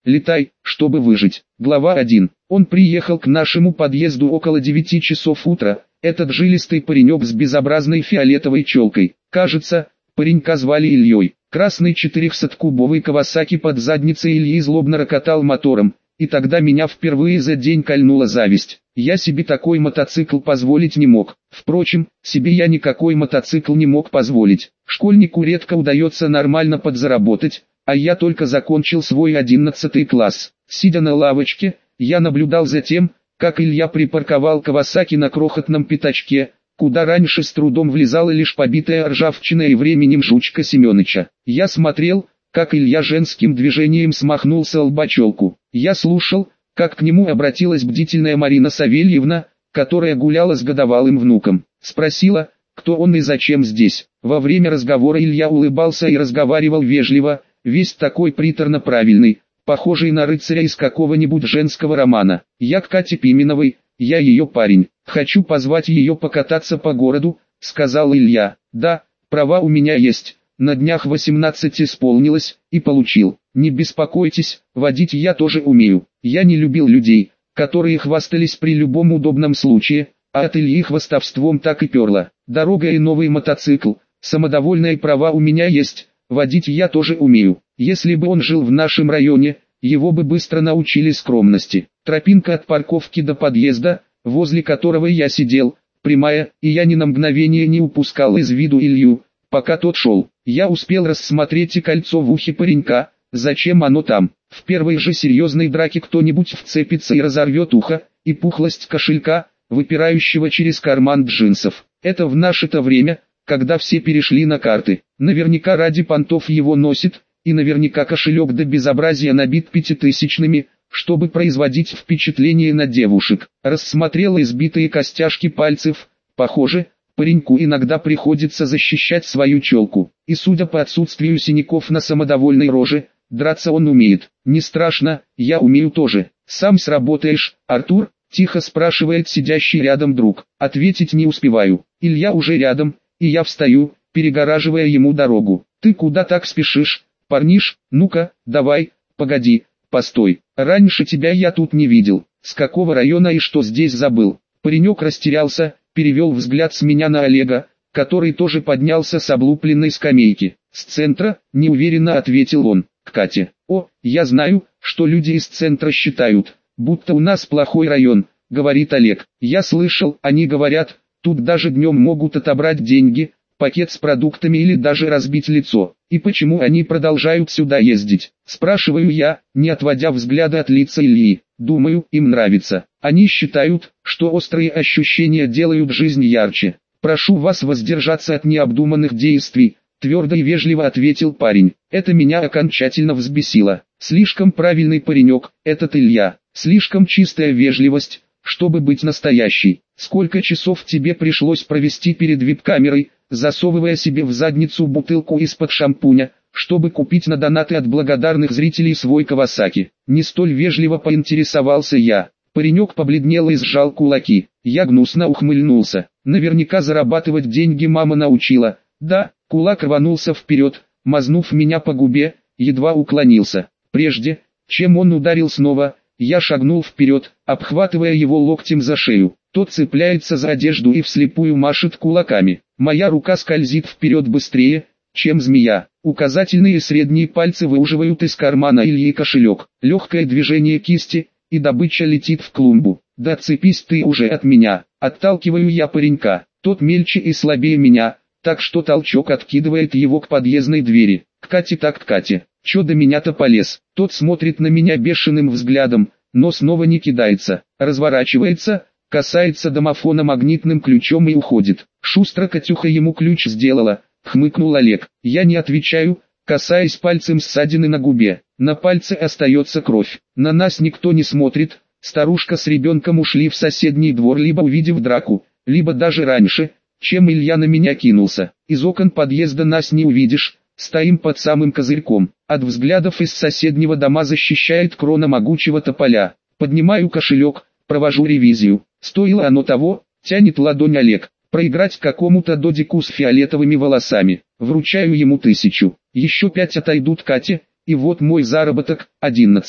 летай, чтобы выжить. Глава 1. Он приехал к нашему подъезду около 9 часов утра. Этот жилистый паренек с безобразной фиолетовой челкой. Кажется, паренька звали Ильей. Красный 400-кубовый Кавасаки под задницей Ильи злобно рокотал мотором. И тогда меня впервые за день кольнула зависть. Я себе такой мотоцикл позволить не мог. Впрочем, себе я никакой мотоцикл не мог позволить. Школьнику редко удается нормально подзаработать, а я только закончил свой 11 класс. Сидя на лавочке, я наблюдал за тем, как Илья припарковал Кавасаки на крохотном пятачке, куда раньше с трудом влезала лишь побитая ржавчиной и временем жучка Семёныча. Я смотрел, как Илья женским движением смахнул с лба челку. Я слушал, как к нему обратилась бдительная Марина Савельевна, которая гуляла с годовалым внуком. Спросила, кто он и зачем здесь. Во время разговора Илья улыбался и разговаривал вежливо, весь такой приторно правильный, похожий на рыцаря из какого-нибудь женского романа. «Я к Кате Пименовой, я ее парень. Хочу позвать ее покататься по городу», — сказал Илья. «Да, права у меня есть. На днях 18 исполнилось, и получил. Не беспокойтесь, водить я тоже умею. Я не любил людей, которые хвастались при любом удобном случае, а от Ильи хвастовством так и перло. Дорога и новый мотоцикл, самодовольные права у меня есть, водить я тоже умею. Если бы он жил в нашем районе, его бы быстро научили скромности. Тропинка от парковки до подъезда, возле которого я сидел, прямая, и я ни на мгновение не упускал из виду Илью. Пока тот шел, я успел рассмотреть и кольцо в ухе паренька. Зачем оно там? В первой же серьезной драке кто-нибудь вцепится и разорвет ухо, и пухлость кошелька, выпирающего через карман джинсов. Это в наше-то время, когда все перешли на карты. Наверняка ради понтов его носит, и наверняка кошелек до безобразия набит пятитысячными, чтобы производить впечатление на девушек. Рассмотрела избитые костяшки пальцев. Похоже, пареньку иногда приходится защищать свою челку. И судя по отсутствию синяков на самодовольной роже, драться он умеет. Не страшно, я умею тоже. Сам сработаешь, Артур? Тихо спрашивает сидящий рядом друг. Ответить не успеваю. Илья уже рядом, и я встаю, перегораживая ему дорогу. Ты куда так спешишь, парниш? Ну-ка, давай, погоди, постой. Раньше тебя я тут не видел. С какого района и что здесь забыл? Паренек растерялся, перевел взгляд с меня на Олега, который тоже поднялся с облупленной скамейки. «С центра?» – неуверенно ответил он. «К Кате». «О, я знаю, что люди из центра считают, будто у нас плохой район», – говорит Олег. «Я слышал, они говорят, тут даже днем могут отобрать деньги, пакет с продуктами или даже разбить лицо. И почему они продолжают сюда ездить?» Спрашиваю я, не отводя взгляда от лица Ильи. Думаю, им нравится. Они считают, что острые ощущения делают жизнь ярче. «Прошу вас воздержаться от необдуманных действий», — твердо и вежливо ответил парень. Это меня окончательно взбесило. Слишком правильный паренек, этот Илья. Слишком чистая вежливость, чтобы быть настоящей. Сколько часов тебе пришлось провести перед вип-камерой, засовывая себе в задницу бутылку из-под шампуня, чтобы купить на донаты от благодарных зрителей свой Кавасаки? Не столь вежливо поинтересовался я. Паренек побледнел и сжал кулаки. Я гнусно ухмыльнулся. Наверняка зарабатывать деньги мама научила. Да, кулак рванулся вперед, мазнув меня по губе, едва уклонился. Прежде, чем он ударил снова, я шагнул вперед, обхватывая его локтем за шею. Тот цепляется за одежду и вслепую машет кулаками. Моя рука скользит вперед быстрее, чем змея. Указательные и средние пальцы выуживают из кармана Ильи кошелек. Легкое движение кисти, и добыча летит в клумбу. «Да отцепись ты уже от меня!» Отталкиваю я паренька. Тот мельче и слабее меня, так что толчок откидывает его к подъездной двери. «К Кате так к Кате. Чё до меня-то полез?» Тот смотрит на меня бешеным взглядом, но снова не кидается. Разворачивается, касается домофона магнитным ключом и уходит. «Шустро Катюха ему ключ сделала», — хмыкнул Олег. Я не отвечаю, касаясь пальцем ссадины на губе. На пальце остается кровь. На нас никто не смотрит. Старушка с ребенком ушли в соседний двор, либо увидев драку, либо даже раньше, чем Илья на меня кинулся. Из окон подъезда нас не увидишь, стоим под самым козырьком. От взглядов из соседнего дома защищает крона могучего тополя. Поднимаю кошелек, провожу ревизию. Стоило оно того, тянет ладонь Олег. Проиграть какому-то додику с фиолетовыми волосами. Вручаю ему 1000. Еще 5 отойдут Кате, и вот мой заработок, 11.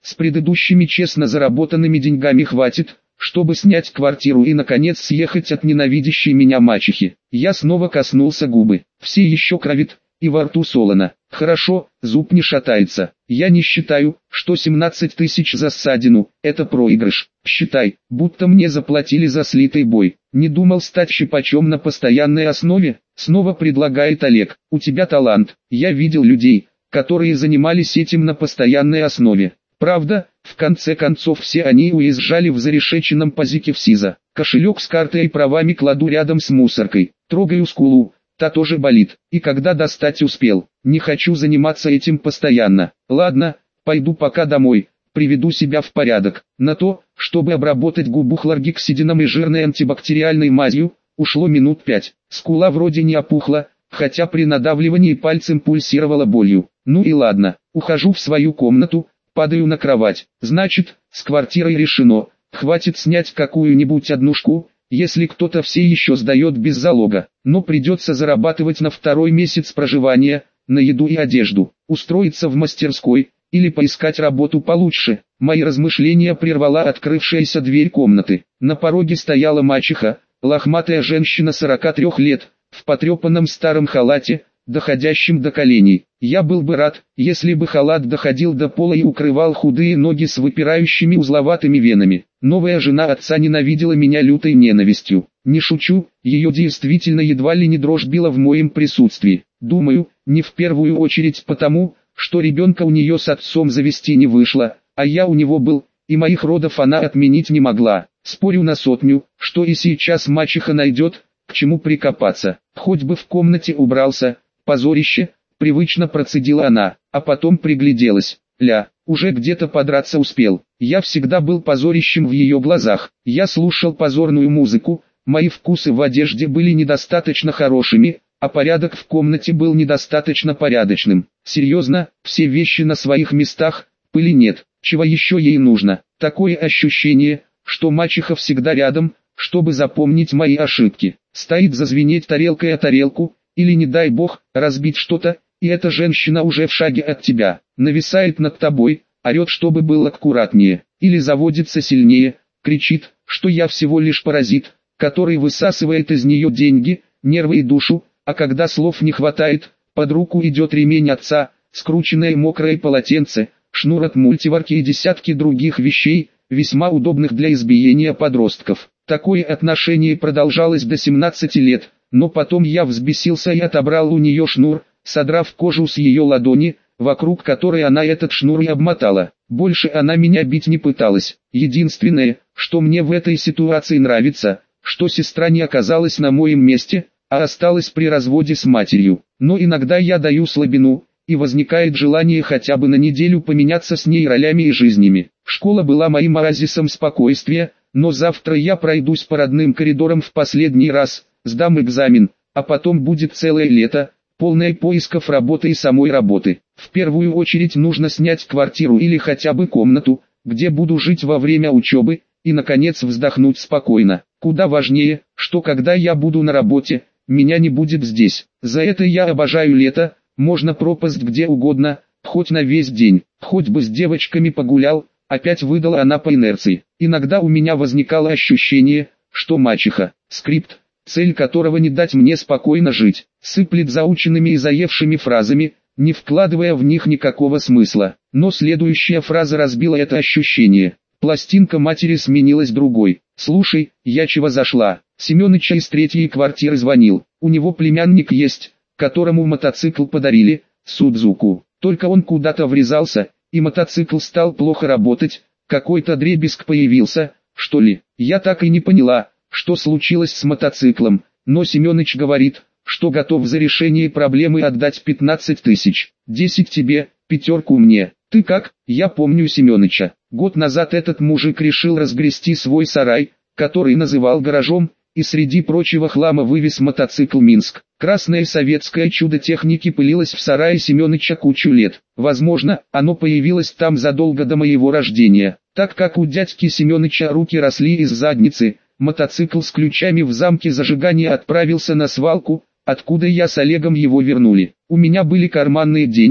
С предыдущими честно заработанными деньгами хватит, чтобы снять квартиру и наконец съехать от ненавидящей меня мачехи. Я снова коснулся губы. Все еще кровит, и во рту солоно. Хорошо, зуб не шатается. Я не считаю, что 17 тысяч за ссадину – это проигрыш. Считай, будто мне заплатили за слитый бой. Не думал стать щипачом на постоянной основе? Снова предлагает Олег. У тебя талант. Я видел людей, которые занимались этим на постоянной основе. Правда, в конце концов все они уезжали в зарешеченном пазике в СИЗО. Кошелек с картой и правами кладу рядом с мусоркой. Трогаю скулу. Та тоже болит. И когда достать успел. Не хочу заниматься этим постоянно. Ладно, пойду пока домой. Приведу себя в порядок. На то, чтобы обработать губу хлоргексидином и жирной антибактериальной мазью, ушло минут 5. Скула вроде не опухла, хотя при надавливании пальцем пульсировала болью. Ну и ладно. Ухожу в свою комнату. Падаю на кровать. Значит, с квартирой решено. Хватит снять какую-нибудь однушку, если кто-то все еще сдает без залога. Но придется зарабатывать на второй месяц проживания, на еду и одежду. Устроиться в мастерской, или поискать работу получше. Мои размышления прервала открывшаяся дверь комнаты. На пороге стояла мачеха, лохматая женщина 43 лет, в потрепанном старом халате, доходящим до коленей. Я был бы рад, если бы халат доходил до пола и укрывал худые ноги с выпирающими узловатыми венами. Новая жена отца ненавидела меня лютой ненавистью. Не шучу, ее действительно едва ли не дрожь била в моем присутствии. Думаю, не в первую очередь потому, что ребенка у нее с отцом завести не вышло, а я у него был, и моих родов она отменить не могла. Спорю на сотню, что и сейчас мачеха найдет, к чему прикопаться. Хоть бы в комнате убрался. Позорище, привычно процедила она, а потом пригляделась. Ля, уже где-то подраться успел. Я всегда был позорищем в ее глазах. Я слушал позорную музыку, мои вкусы в одежде были недостаточно хорошими, а порядок в комнате был недостаточно порядочным. Серьезно, все вещи на своих местах, пыли нет. Чего еще ей нужно? Такое ощущение, что мачеха всегда рядом, чтобы запомнить мои ошибки. Стоит зазвенеть тарелкой о тарелку, или не дай бог, разбить что-то, и эта женщина уже в шаге от тебя, нависает над тобой, орет, чтобы был аккуратнее, или заводится сильнее, кричит, что я всего лишь паразит, который высасывает из нее деньги, нервы и душу, а когда слов не хватает, под руку идет ремень отца, скрученное мокрое полотенце, шнур от мультиварки и десятки других вещей, весьма удобных для избиения подростков. Такое отношение продолжалось до 17 лет. Но потом я взбесился и отобрал у нее шнур, содрав кожу с ее ладони, вокруг которой она этот шнур и обмотала. Больше она меня бить не пыталась. Единственное, что мне в этой ситуации нравится, что сестра не оказалась на моем месте, а осталась при разводе с матерью. Но иногда я даю слабину, и возникает желание хотя бы на неделю поменяться с ней ролями и жизнями. Школа была моим оазисом спокойствия, но завтра я пройдусь по родным коридорам в последний раз, сдам экзамен, а потом будет целое лето, полное поисков работы и самой работы. В первую очередь нужно снять квартиру или хотя бы комнату, где буду жить во время учебы, и наконец вздохнуть спокойно. Куда важнее, что когда я буду на работе, меня не будет здесь. За это я обожаю лето, можно пропасть где угодно, хоть на весь день, хоть бы с девочками погулял, опять выдала она по инерции. Иногда у меня возникало ощущение, что мачеха, скрипт, цель которого не дать мне спокойно жить, сыплет заученными и заевшими фразами, не вкладывая в них никакого смысла. Но следующая фраза разбила это ощущение. Пластинка матери сменилась другой. «Слушай, я чего зашла?» Семёныча из третьей квартиры звонил. У него племянник есть, которому мотоцикл подарили, Судзуку. Только он куда-то врезался, и мотоцикл стал плохо работать, какой-то дребезг появился, что ли. Я так и не поняла, что случилось с мотоциклом, но Семёныч говорит, что готов за решение проблемы отдать 15 тысяч. 10 тебе, 5 мне. Ты как? Я помню Семёныча. Год назад этот мужик решил разгрести свой сарай, который называл гаражом, и среди прочего хлама вывез мотоцикл «Минск». Красное советское чудо техники пылилось в сарае Семёныча кучу лет. Возможно, оно появилось там задолго до моего рождения. Так как у дядьки Семёныча руки росли из задницы, мотоцикл с ключами в замке зажигания отправился на свалку, откуда я с Олегом его вернули. У меня были карманные деньги,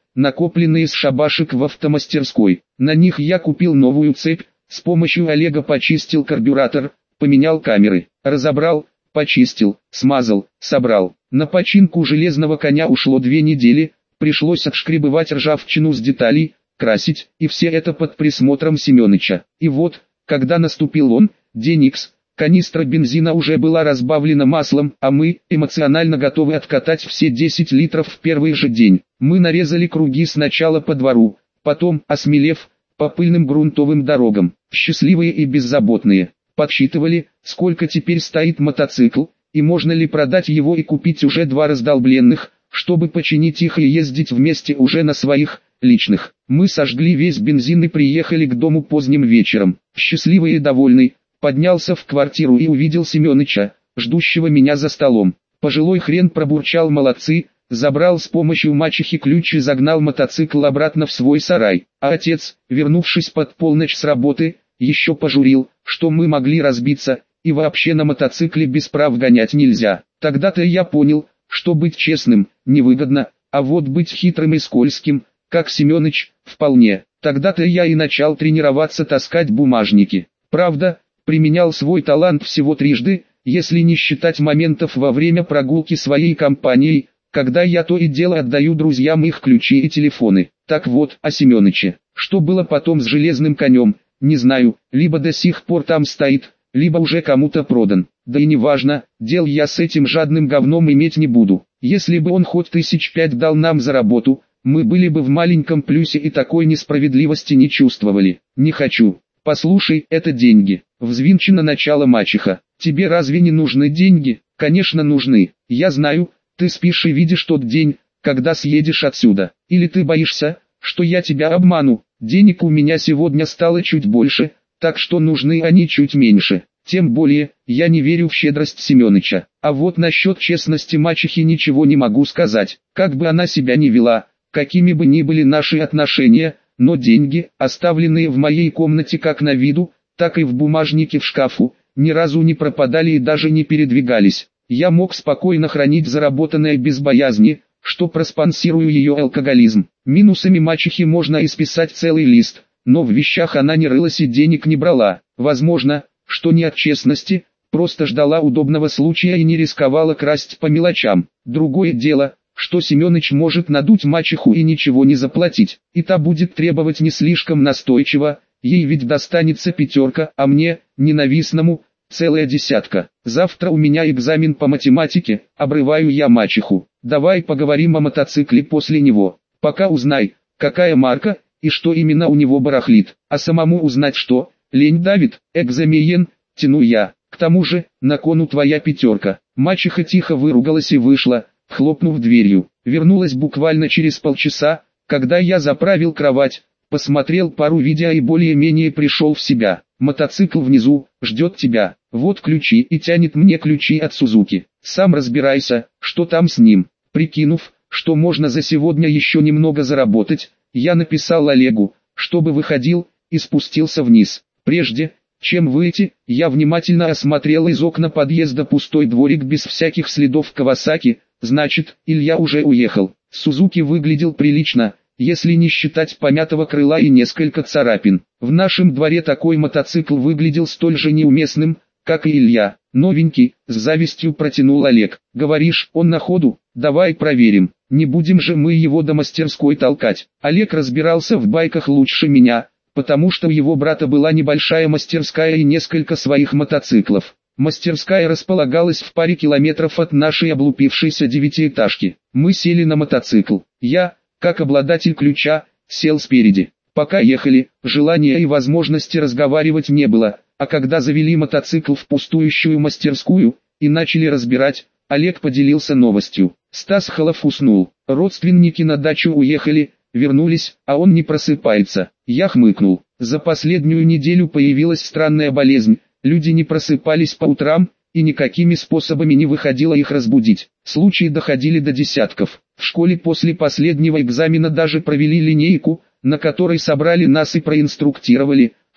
накопленные с шабашек в автомастерской. На них я купил новую цепь, с помощью Олега почистил карбюратор, поменял камеры, разобрал, почистил, смазал, собрал. На починку железного коня ушло 2 недели, пришлось отшкребывать ржавчину с деталей, красить, и все это под присмотром Семёныча. И вот, когда наступил он, день Икс, канистра бензина уже была разбавлена маслом, а мы, эмоционально готовы откатать все 10 литров в первый же день. Мы нарезали круги сначала по двору, потом, осмелев, по пыльным грунтовым дорогам, счастливые и беззаботные. Подсчитывали, сколько теперь стоит мотоцикл, и можно ли продать его и купить уже 2 раздолбленных, чтобы починить их и ездить вместе уже на своих, личных. Мы сожгли весь бензин и приехали к дому поздним вечером. Счастливый и довольный, поднялся в квартиру и увидел Семёныча, ждущего меня за столом. Пожилой хрен пробурчал «молодцы», забрал с помощью мачехи ключ и загнал мотоцикл обратно в свой сарай. А отец, вернувшись под полночь с работы, еще пожурил, что мы могли разбиться, и вообще на мотоцикле без прав гонять нельзя. Тогда-то я понял, что быть честным невыгодно, а вот быть хитрым и скользким, как Семёныч, вполне. Тогда-то я и начал тренироваться таскать бумажники. Правда, применял свой талант всего трижды, если не считать моментов во время прогулки своей компанией, когда я то и дело отдаю друзьям их ключи и телефоны. Так вот, о Семёныче. Что было потом с железным конем, не знаю, либо до сих пор там стоит, либо уже кому-то продан. Да и неважно, дел я с этим жадным говном иметь не буду. Если бы он хоть 5 дал нам за работу, мы были бы в маленьком плюсе и такой несправедливости не чувствовали. Не хочу. Послушай, это деньги. Взвинчена начало мачеха. Тебе разве не нужны деньги? Конечно нужны. Я знаю, ты спишь и видишь тот день, когда съедешь отсюда. Или ты боишься, что я тебя обману? Денег у меня сегодня стало чуть больше, так что нужны они чуть меньше. Тем более, я не верю в щедрость Семёныча. А вот насчет честности мачехи ничего не могу сказать. Как бы она себя ни вела, какими бы ни были наши отношения, но деньги, оставленные в моей комнате как на виду, так и в бумажнике в шкафу, ни разу не пропадали и даже не передвигались. Я мог спокойно хранить заработанное без боязни, что проспонсирую ее алкоголизм. Минусами мачехи можно исписать целый лист, но в вещах она не рылась и денег не брала. Возможно, что не от честности, просто ждала удобного случая и не рисковала красть по мелочам. Другое дело, что Семёныч может надуть мачеху и ничего не заплатить, и та будет требовать не слишком настойчиво, ей ведь достанется 5, а мне, ненавистному, целая 10. Завтра у меня экзамен по математике, обрываю я мачеху. Давай поговорим о мотоцикле после него. Пока узнай, какая марка, и что именно у него барахлит. А самому узнать что, лень давит, экзамен, тяну я. К тому же, на кону твоя 5. Мачеха тихо выругалась и вышла, хлопнув дверью. Вернулась буквально через полчаса, когда я заправил кровать, посмотрел пару видео и более-менее пришел в себя. Мотоцикл внизу, ждет тебя. Вот ключи, и тянет мне ключи от Сузуки. Сам разбирайся, что там с ним. Прикинув, что можно за сегодня еще немного заработать, я написал Олегу, чтобы выходил, и спустился вниз. Прежде, чем выйти, я внимательно осмотрел из окна подъезда пустой дворик без всяких следов Кавасаки. Значит, Илья уже уехал. Сузуки выглядел прилично, если не считать помятого крыла и несколько царапин. В нашем дворе такой мотоцикл выглядел столь же неуместным, как и Илья. Новенький, с завистью протянул Олег. Говоришь, он на ходу? Давай проверим. Не будем же мы его до мастерской толкать. Олег разбирался в байках лучше меня, потому что у его брата была небольшая мастерская и несколько своих мотоциклов. Мастерская располагалась в паре километров от нашей облупившейся 9-этажки. Мы сели на мотоцикл. Я, как обладатель ключа, сел спереди. Пока ехали, желания и возможности разговаривать не было, а когда завели мотоцикл в пустующую мастерскую и начали разбирать, Олег поделился новостью. Стас Холов уснул, родственники на дачу уехали, вернулись, а он не просыпается. Я хмыкнул. За последнюю неделю появилась странная болезнь, люди не просыпались по утрам, и никакими способами не выходило их разбудить. Случаи доходили до десятков. В школе после последнего экзамена даже провели линейку, на которой собрали нас и проинструктировали,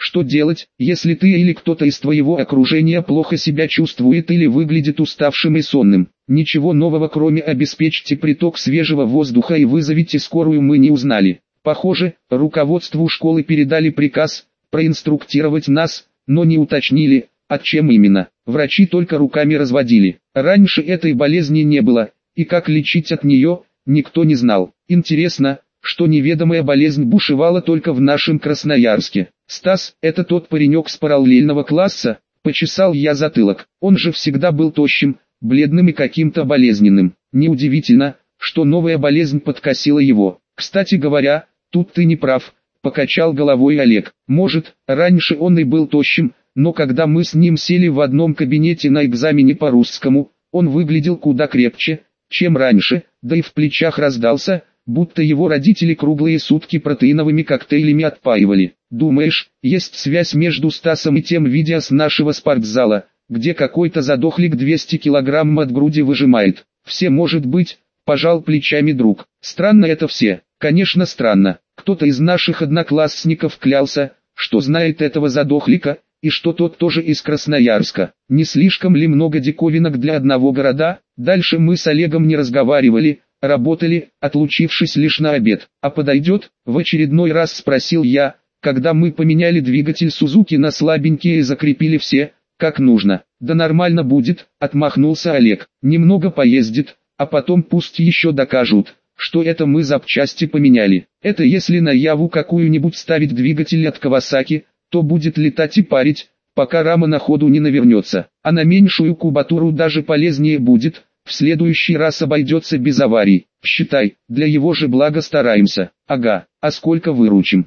Что делать, если ты или кто-то из твоего окружения плохо себя чувствует или выглядит уставшим и сонным? Ничего нового, кроме обеспечьте приток свежего воздуха и вызовите скорую, мы не узнали. Похоже, руководству школы передали приказ проинструктировать нас, но не уточнили, от чем именно. Врачи только руками разводили. Раньше этой болезни не было, и как лечить от нее, никто не знал. Интересно, что неведомая болезнь бушевала только в нашем Красноярске. Стас, это тот паренек с параллельного класса? Почесал я затылок. Он же всегда был тощим, бледным и каким-то болезненным. Неудивительно, что новая болезнь подкосила его. Кстати говоря, тут ты не прав, покачал головой Олег. Может, раньше он и был тощим, но когда мы с ним сели в одном кабинете на экзамене по русскому, он выглядел куда крепче, чем раньше, да и в плечах раздался, будто его родители круглые сутки протеиновыми коктейлями отпаивали. Думаешь, есть связь между Стасом и тем видео с нашего спортзала, где какой-то задохлик 200 килограмм от груди выжимает? Все может быть, пожал плечами друг. Странно это все. Конечно странно. Кто-то из наших одноклассников клялся, что знает этого задохлика, и что тот тоже из Красноярска. Не слишком ли много диковинок для одного города? Дальше мы с Олегом не разговаривали, работали, отлучившись лишь на обед. А подойдет? В очередной раз спросил я, когда мы поменяли двигатель Сузуки на слабенький и закрепили все, как нужно. Да нормально будет, отмахнулся Олег. Немного поездит, а потом пусть еще докажут, что это мы запчасти поменяли. Это если на Яву какую-нибудь ставить двигатель от Кавасаки, то будет летать и парить, пока рама на ходу не навернется. А на меньшую кубатуру даже полезнее будет, в следующий раз обойдется без аварий. Считай, для его же блага стараемся. Ага, а сколько выручим?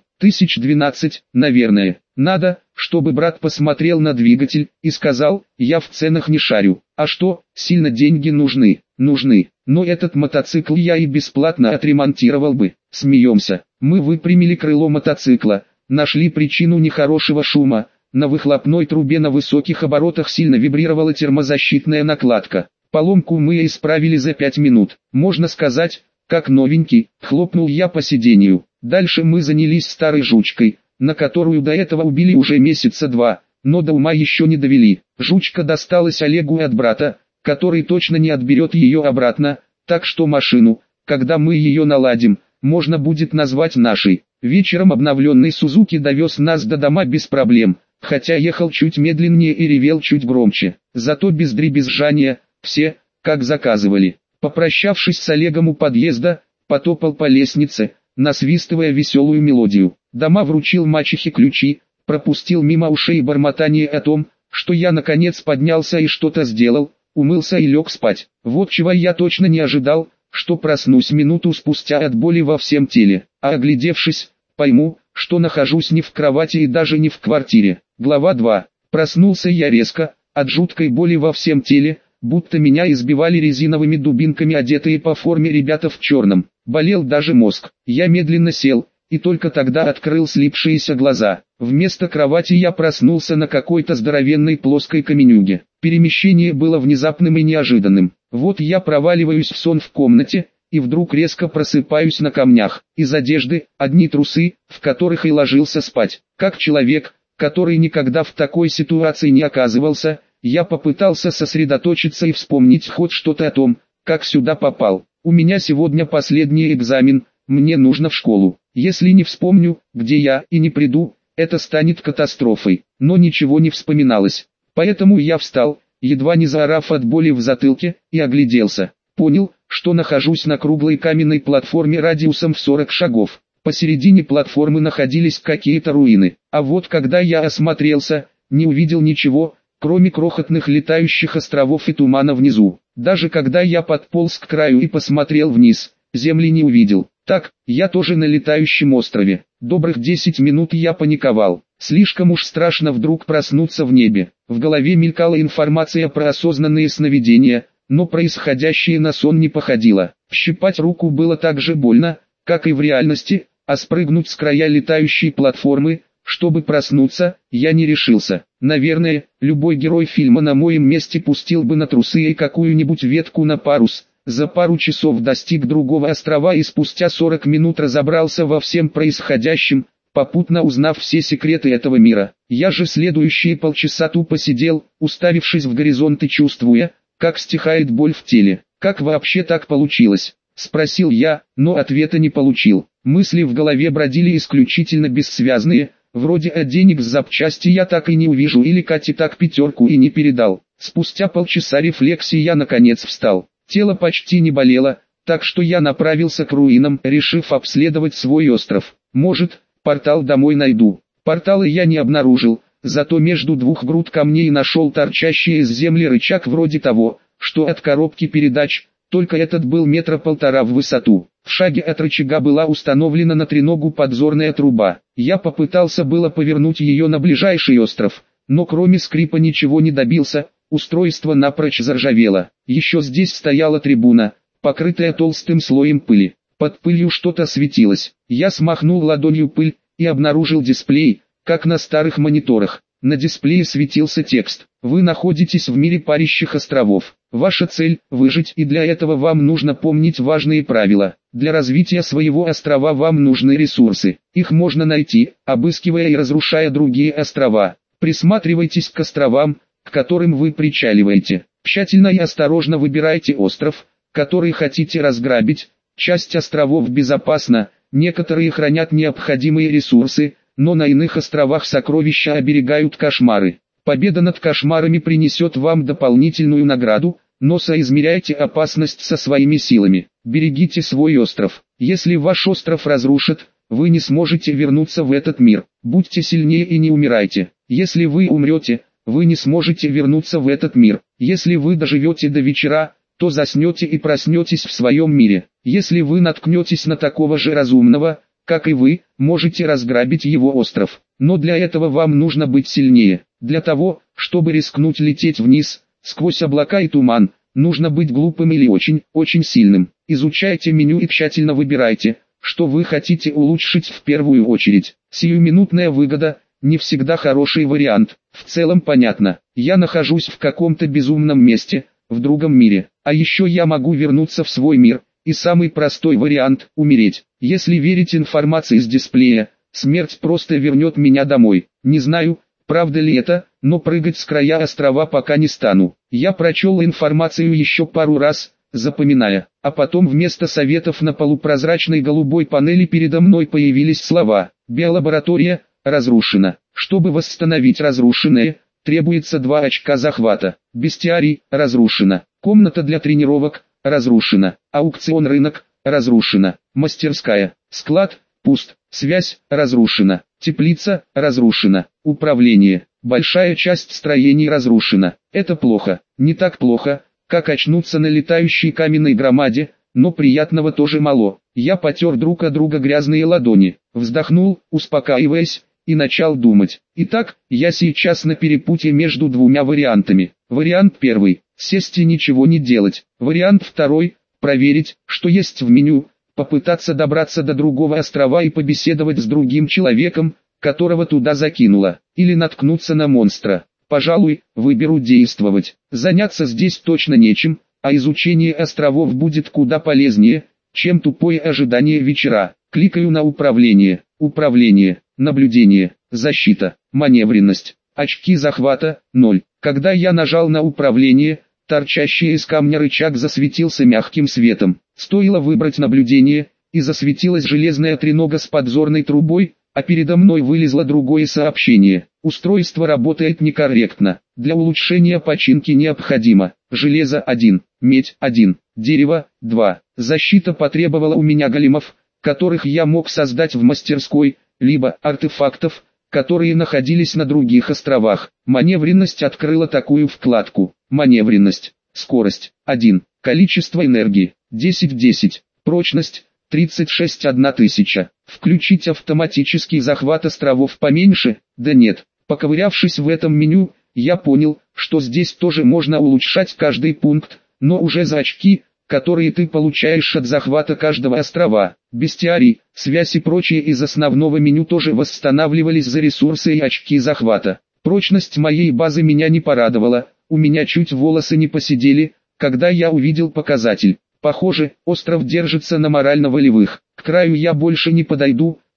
1012, наверное. Надо, чтобы брат посмотрел на двигатель и сказал, я в ценах не шарю. А что, сильно деньги нужны? Нужны. Но этот мотоцикл я и бесплатно отремонтировал бы. Смеемся. Мы выпрямили крыло мотоцикла, нашли причину нехорошего шума. На выхлопной трубе на высоких оборотах сильно вибрировала термозащитная накладка. Поломку мы исправили за 5 минут. Можно сказать, как новенький, хлопнул я по сиденью. Дальше мы занялись старой жучкой, на которую до этого убили уже месяца 2, но до ума еще не довели. Жучка досталась Олегу от брата, который точно не отберет ее обратно, так что машину, когда мы ее наладим, можно будет назвать нашей. Вечером обновленный Сузуки довез нас до дома без проблем, хотя ехал чуть медленнее и ревел чуть громче. Зато без дребезжания, все, как заказывали. Попрощавшись с Олегом у подъезда, потопал по лестнице, насвистывая веселую мелодию. Дома вручил мачехе ключи, пропустил мимо ушей бормотание о том, что я наконец поднялся и что-то сделал, умылся и лег спать. Вот чего я точно не ожидал, что проснусь минуту спустя от боли во всем теле, а оглядевшись, пойму, что нахожусь не в кровати и даже не в квартире. Глава 2. Проснулся я резко, от жуткой боли во всем теле, будто меня избивали резиновыми дубинками одетые по форме ребята в черном. Болел даже мозг. Я медленно сел, и только тогда открыл слипшиеся глаза. Вместо кровати я проснулся на какой-то здоровенной плоской каменюге. Перемещение было внезапным и неожиданным. Вот я проваливаюсь в сон в комнате, и вдруг резко просыпаюсь на камнях. Из одежды, одни трусы, в которых и ложился спать. Как человек, который никогда в такой ситуации не оказывался, я попытался сосредоточиться и вспомнить хоть что-то о том, как сюда попал. У меня сегодня последний экзамен, мне нужно в школу. Если не вспомню, где я, и не приду, это станет катастрофой. Но ничего не вспоминалось. Поэтому я встал, едва не заорав от боли в затылке, и огляделся. Понял, что нахожусь на круглой каменной платформе радиусом в 40 шагов. Посередине платформы находились какие-то руины. А вот когда я осмотрелся, не увидел ничего, кроме крохотных летающих островов и тумана внизу. Даже когда я подполз к краю и посмотрел вниз, земли не увидел. Так, я тоже на летающем острове. Добрых 10 минут я паниковал. Слишком уж страшно вдруг проснуться в небе. В голове мелькала информация про осознанные сновидения, но происходящее на сон не походило. Щипать руку было так же больно, как и в реальности, а спрыгнуть с края летающей платформы, чтобы проснуться, я не решился. Наверное, любой герой фильма на моем месте пустил бы на трусы и какую-нибудь ветку на парус. За пару часов достиг другого острова и спустя 40 минут разобрался во всем происходящем, попутно узнав все секреты этого мира. Я же следующие полчаса тупо сидел, уставившись в горизонт и чувствуя, как стихает боль в теле. «Как вообще так получилось?» – спросил я, но ответа не получил. Мысли в голове бродили исключительно бессвязные, вроде денег с запчасти я так и не увижу или Кате так пятерку и не передал. Спустя полчаса рефлексии я наконец встал. Тело почти не болело, так что я направился к руинам, решив обследовать свой остров. Может, портал домой найду. Порталы я не обнаружил, зато между двух груд камней нашел торчащий из земли рычаг вроде того, что от коробки передач, только этот был 1,5 метра в высоту. В шаге от рычага была установлена на треногу подзорная труба. Я попытался было повернуть ее на ближайший остров, но кроме скрипа ничего не добился, устройство напрочь заржавело. Еще здесь стояла трибуна, покрытая толстым слоем пыли. Под пылью что-то светилось. Я смахнул ладонью пыль и обнаружил дисплей, как на старых мониторах. На дисплее светился текст: «Вы находитесь в мире парящих островов. Ваша цель – выжить, и для этого вам нужно помнить важные правила. Для развития своего острова вам нужны ресурсы. Их можно найти, обыскивая и разрушая другие острова. Присматривайтесь к островам, к которым вы причаливаете. Тщательно и осторожно выбирайте остров, который хотите разграбить. Часть островов безопасна, некоторые хранят необходимые ресурсы, но на иных островах сокровища оберегают кошмары. Победа над кошмарами принесет вам дополнительную награду, но соизмеряйте опасность со своими силами. Берегите свой остров. Если ваш остров разрушат, вы не сможете вернуться в этот мир. Будьте сильнее и не умирайте. Если вы умрете, вы не сможете вернуться в этот мир. Если вы доживете до вечера, то заснете и проснетесь в своем мире. Если вы наткнетесь на такого же разумного, как и вы, можете разграбить его остров. Но для этого вам нужно быть сильнее. Для того, чтобы рискнуть лететь вниз, сквозь облака и туман, нужно быть глупым или очень, очень сильным. Изучайте меню и тщательно выбирайте, что вы хотите улучшить в первую очередь. Сиюминутная выгода – не всегда хороший вариант. В целом понятно, я нахожусь в каком-то безумном месте, в другом мире. А еще я могу вернуться в свой мир. И самый простой вариант – умереть. Если верить информации с дисплея, смерть просто вернет меня домой. Не знаю, правда ли это, но прыгать с края острова пока не стану. Я прочел информацию еще пару раз, запоминая, а потом вместо советов на полупрозрачной голубой панели передо мной появились слова: «Биолаборатория разрушена. Чтобы восстановить разрушенное, требуется 2 очка захвата. Бестиарий разрушена. Комната для тренировок разрушена. Аукцион рынок разрушена. Мастерская, склад пуст. Связь разрушена. Теплица разрушена. Управление. Большая часть строений разрушена. Это плохо. Не так плохо, как очнуться на летающей каменной громаде, но приятного тоже мало». Я потер друг от друга грязные ладони, вздохнул, успокаиваясь, и начал думать. Итак, я сейчас на перепутье между двумя вариантами. Вариант первый – сесть и ничего не делать. Вариант второй – проверить, что есть в меню, попытаться добраться до другого острова и побеседовать с другим человеком, которого туда закинуло, или наткнуться на монстра. Пожалуй, выберу действовать. Заняться здесь точно нечем, а изучение островов будет куда полезнее, чем тупое ожидание вечера. Кликаю на управление. Управление, наблюдение, защита, маневренность. Очки захвата – 0. Когда я нажал на управление, торчащий из камня рычаг засветился мягким светом. Стоило выбрать наблюдение, и засветилась железная тренога с подзорной трубой, а передо мной вылезло другое сообщение. Устройство работает некорректно. Для улучшения починки необходимо железо 1, медь 1, дерево 2. Защита потребовала у меня големов, которых я мог создать в мастерской, либо артефактов, которые находились на других островах. Маневренность открыла такую вкладку. Маневренность. Скорость 1. Количество энергии 10-10. Прочность 36 1000. Включить автоматический захват островов поменьше? Да нет. Поковырявшись в этом меню, я понял, что здесь тоже можно улучшать каждый пункт, но уже за очки, которые ты получаешь от захвата каждого острова. Бестиарий, связь и прочее из основного меню тоже восстанавливались за ресурсы и очки захвата. Прочность моей базы меня не порадовала, у меня чуть волосы не посидели, когда я увидел показатель. Похоже, остров держится на морально-волевых. К краю я больше не подойду,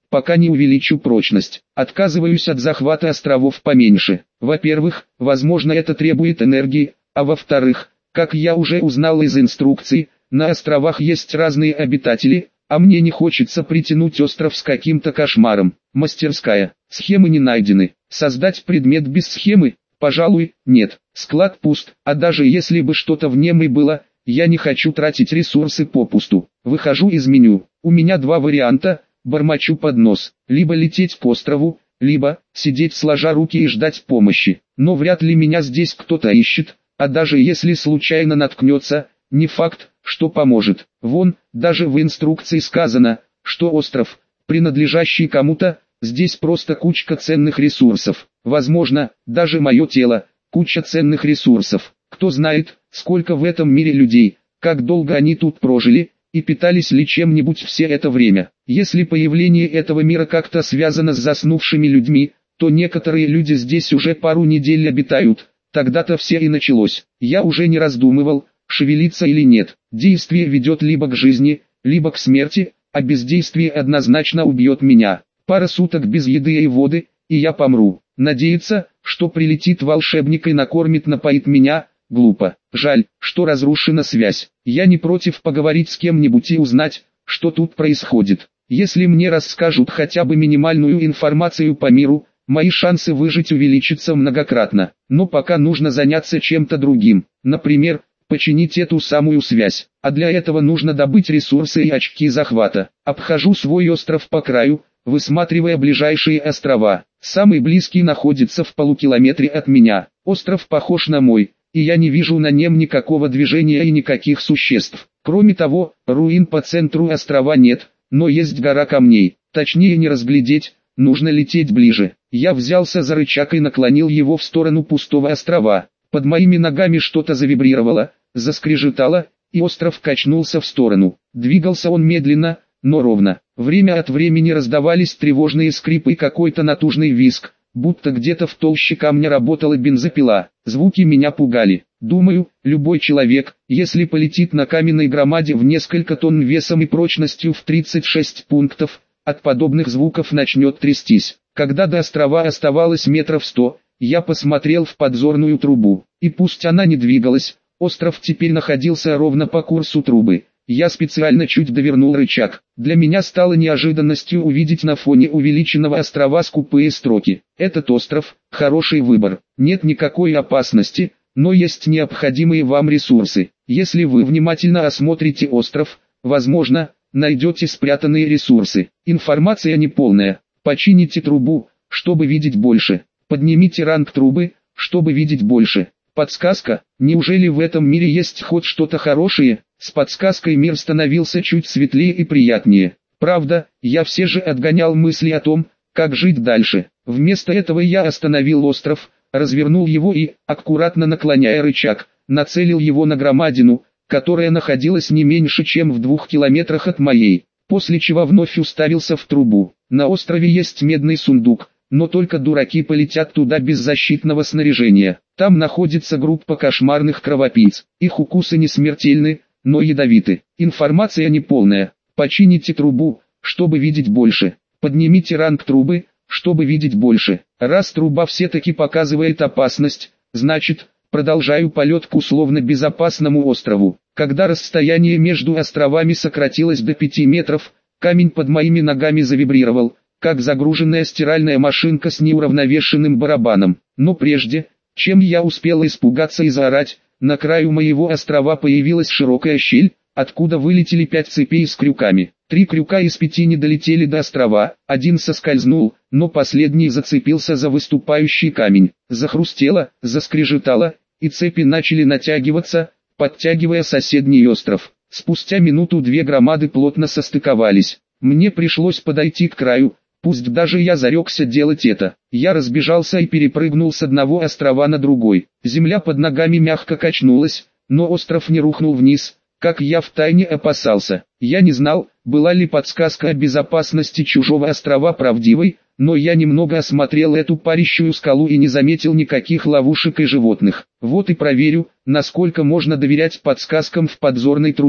пока не увеличу прочность. Отказываюсь от захвата островов поменьше. Во-первых, возможно это требует энергии, а во-вторых, как я уже узнал из инструкций, на островах есть разные обитатели, а мне не хочется притянуть остров с каким-то кошмаром. Мастерская. Схемы не найдены. Создать предмет без схемы? Пожалуй, нет. Склад пуст, а даже если бы что-то в нем и было, я не хочу тратить ресурсы попусту. Выхожу из меню. У меня два варианта, бормочу под нос. Либо лететь к острову, либо сидеть сложа руки и ждать помощи. Но вряд ли меня здесь кто-то ищет, а даже если случайно наткнется, не факт, что поможет. Вон, даже в инструкции сказано, что остров, принадлежащий кому-то, здесь просто кучка ценных ресурсов. Возможно, даже мое тело, куча ценных ресурсов. Кто знает, сколько в этом мире людей, как долго они тут прожили, и питались ли чем-нибудь все это время. Если появление этого мира как-то связано с заснувшими людьми, то некоторые люди здесь уже пару недель обитают. Тогда-то все и началось. Я уже не раздумывал, шевелиться или нет. Действие ведет либо к жизни, либо к смерти, а бездействие однозначно убьет меня. Пара суток без еды и воды, и я помру. Надеяться, что прилетит волшебник и напоит меня, глупо. Жаль, что разрушена связь. Я не против поговорить с кем-нибудь и узнать, что тут происходит. Если мне расскажут хотя бы минимальную информацию по миру, мои шансы выжить увеличатся многократно. Но пока нужно заняться чем-то другим. Например, починить эту самую связь. А для этого нужно добыть ресурсы и очки захвата. Обхожу свой остров по краю, высматривая ближайшие острова. Самый близкий находится в полукилометре от меня. Остров похож на мой, и я не вижу на нем никакого движения и никаких существ. Кроме того, руин по центру острова нет, но есть гора камней. Точнее не разглядеть, нужно лететь ближе. Я взялся за рычаг и наклонил его в сторону пустого острова. Под моими ногами что-то завибрировало, заскрежетало, и остров качнулся в сторону. Двигался он медленно, но ровно. Время от времени раздавались тревожные скрипы и какой-то натужный визг, будто где-то в толще камня работала бензопила. Звуки меня пугали. Думаю, любой человек, если полетит на каменной громаде в несколько тонн весом и прочностью в 36 пунктов, от подобных звуков начнет трястись. Когда до острова оставалось метров 100, я посмотрел в подзорную трубу, и пусть она не двигалась, остров теперь находился ровно по курсу трубы. Я специально чуть довернул рычаг. Для меня стало неожиданностью увидеть на фоне увеличенного острова скупые строки. Этот остров – хороший выбор. Нет никакой опасности, но есть необходимые вам ресурсы. Если вы внимательно осмотрите остров, возможно, найдете спрятанные ресурсы. Информация неполная. Почините трубу, чтобы видеть больше. Поднимите ранг трубы, чтобы видеть больше. Подсказка: неужели в этом мире есть хоть что-то хорошее? С подсказкой мир становился чуть светлее и приятнее. Правда, я все же отгонял мысли о том, как жить дальше. Вместо этого я остановил остров, развернул его и, аккуратно наклоняя рычаг, нацелил его на громадину, которая находилась не меньше чем в 2 километрах от моей, после чего вновь уставился в трубу. На острове есть медный сундук, но только дураки полетят туда без защитного снаряжения. Там находится группа кошмарных кровопийц. Их укусы не смертельны, но ядовиты. Информация неполная. Почините трубу, чтобы видеть больше. Поднимите ранг трубы, чтобы видеть больше. Раз труба все-таки показывает опасность, значит, продолжаю полет к условно безопасному острову. Когда расстояние между островами сократилось до 5 метров, камень под моими ногами завибрировал, как загруженная стиральная машинка с неуравновешенным барабаном. Но прежде, чем я успел испугаться и заорать, на краю моего острова появилась широкая щель, откуда вылетели 5 цепей с крюками. 3 крюка из 5 не долетели до острова, один соскользнул, но последний зацепился за выступающий камень. Захрустело, заскрежетало, и цепи начали натягиваться, подтягивая соседний остров. Спустя минуту 2 громады плотно состыковались. Мне пришлось подойти к краю, пусть даже я зарекся делать это. Я разбежался и перепрыгнул с одного острова на другой. Земля под ногами мягко качнулась, но остров не рухнул вниз, как я втайне опасался. Я не знал, была ли подсказка о безопасности чужого острова правдивой, но я немного осмотрел эту парящую скалу и не заметил никаких ловушек и животных. Вот и проверю, насколько можно доверять подсказкам в подзорной трубе.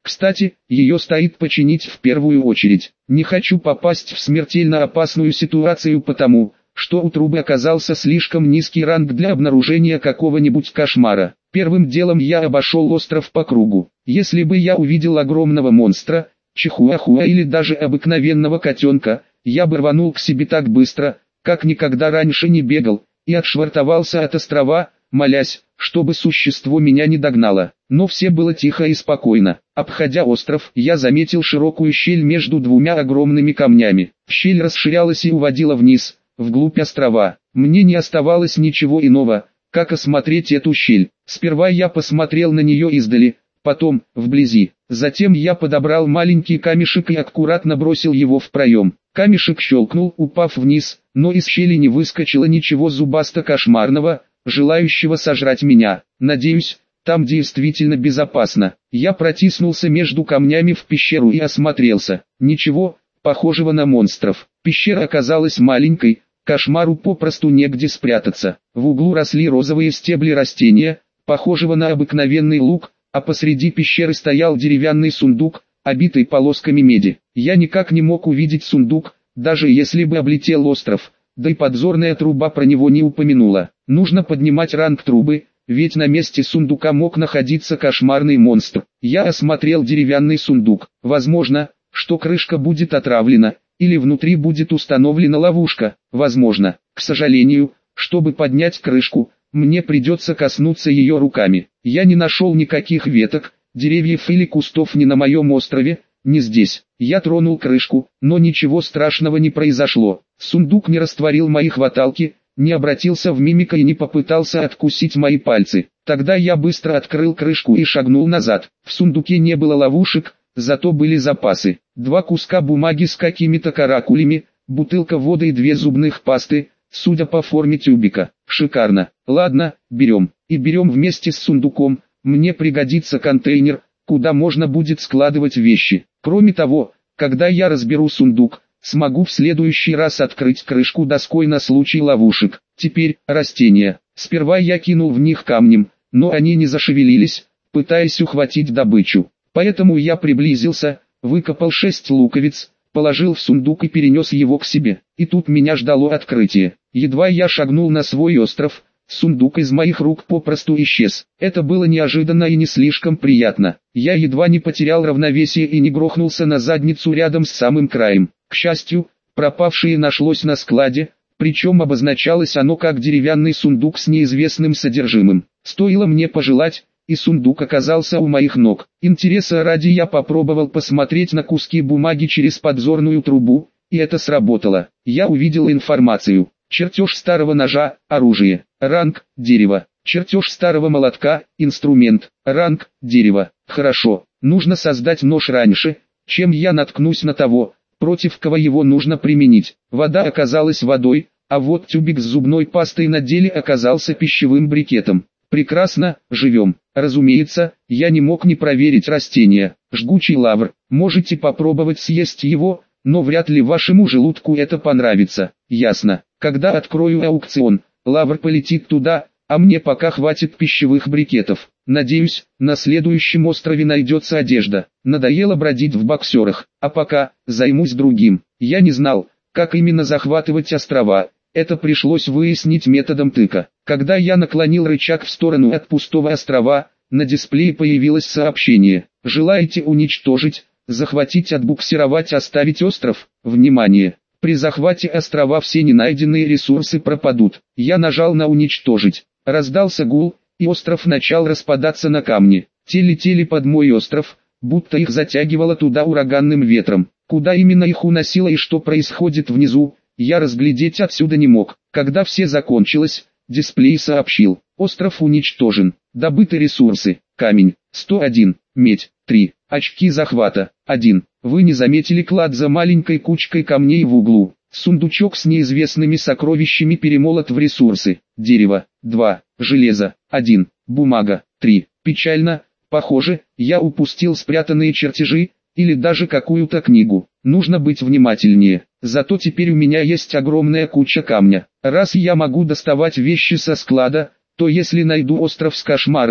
Кстати, ее стоит починить в первую очередь. Не хочу попасть в смертельно опасную ситуацию потому, что у трубы оказался слишком низкий ранг для обнаружения какого-нибудь кошмара. Первым делом я обошел остров по кругу. Если бы я увидел огромного монстра, чихуахуа или даже обыкновенного котенка, я бы рванул к себе так быстро, как никогда раньше не бегал, и отшвартовался от острова, молясь, чтобы существо меня не догнало. Но все было тихо и спокойно. Обходя остров, я заметил широкую щель между двумя огромными камнями. Щель расширялась и уводила вниз, вглубь острова. Мне не оставалось ничего иного, как осмотреть эту щель. Сперва я посмотрел на нее издали, потом, вблизи. Затем я подобрал маленький камешек и аккуратно бросил его в проем. Камешек щелкнул, упав вниз, но из щели не выскочило ничего зубасто-кошмарного, желающего сожрать меня. Надеюсь, там действительно безопасно. Я протиснулся между камнями в пещеру и осмотрелся. Ничего похожего на монстров. Пещера оказалась маленькой, кошмару попросту негде спрятаться. В углу росли розовые стебли растения, похожего на обыкновенный лук, а посреди пещеры стоял деревянный сундук, обитый полосками меди. Я никак не мог увидеть сундук, даже если бы облетел остров, да и подзорная труба про него не упомянула. Нужно поднимать ранг трубы, ведь на месте сундука мог находиться кошмарный монстр. Я осмотрел деревянный сундук. Возможно, что крышка будет отравлена, или внутри будет установлена ловушка. Возможно. К сожалению, чтобы поднять крышку, мне придется коснуться ее руками. Я не нашел никаких веток, деревьев или кустов ни на моем острове, ни здесь. Я тронул крышку, но ничего страшного не произошло. Сундук не растворил мои хваталки, не обратился в мимика и не попытался откусить мои пальцы. Тогда я быстро открыл крышку и шагнул назад. В сундуке не было ловушек, зато были запасы. 2 куска бумаги с какими-то каракулями, бутылка воды и 2 зубных пасты, судя по форме тюбика. Шикарно. Ладно, берем. И берем вместе с сундуком. Мне пригодится контейнер, куда можно будет складывать вещи. Кроме того, когда я разберу сундук, смогу в следующий раз открыть крышку доской на случай ловушек. Теперь, растения. Сперва я кинул в них камнем, но они не зашевелились, пытаясь ухватить добычу. Поэтому я приблизился, выкопал 6 луковиц, положил в сундук и перенес его к себе. И тут меня ждало открытие. Едва я шагнул на свой остров, сундук из моих рук попросту исчез. Это было неожиданно и не слишком приятно. Я едва не потерял равновесие и не грохнулся на задницу рядом с самым краем. К счастью, пропавшее нашлось на складе, причем обозначалось оно как деревянный сундук с неизвестным содержимым. Стоило мне пожелать, и сундук оказался у моих ног. Интереса ради я попробовал посмотреть на куски бумаги через подзорную трубу, и это сработало. Я увидел информацию. Чертеж старого ножа, оружие, ранг, дерево. Чертеж старого молотка, инструмент, ранг, дерево. Хорошо, нужно создать нож раньше, чем я наткнусь на того, против кого его нужно применить. Вода оказалась водой, а вот тюбик с зубной пастой на деле оказался пищевым брикетом. Прекрасно, живем. Разумеется, я не мог не проверить растение. Жгучий лавр. Можете попробовать съесть его, но вряд ли вашему желудку это понравится. Ясно. Когда открою аукцион, лавр полетит туда, а мне пока хватит пищевых брикетов. Надеюсь, на следующем острове найдется одежда. Надоело бродить в боксерах, а пока займусь другим. Я не знал, как именно захватывать острова. Это пришлось выяснить методом тыка. Когда я наклонил рычаг в сторону от пустого острова, на дисплее появилось сообщение. Желаете уничтожить, захватить, отбуксировать, оставить остров? Внимание! При захвате острова все ненайденные ресурсы пропадут. Я нажал на уничтожить. Раздался гул, и остров начал распадаться на камни. Те летели под мой остров, будто их затягивало туда ураганным ветром. Куда именно их уносило и что происходит внизу, я разглядеть отсюда не мог. Когда все закончилось, дисплей сообщил: остров уничтожен. Добыты ресурсы: камень 101, медь 3, очки захвата 1. Вы не заметили клад за маленькой кучкой камней в углу. Сундучок с неизвестными сокровищами перемолот в ресурсы. Дерево 2, железо 1, бумага 3. Печально, похоже, я упустил спрятанные чертежи, или даже какую-то книгу. Нужно быть внимательнее. Зато теперь у меня есть огромная куча камня. Раз я могу доставать вещи со склада, то если найду остров с кошмарами,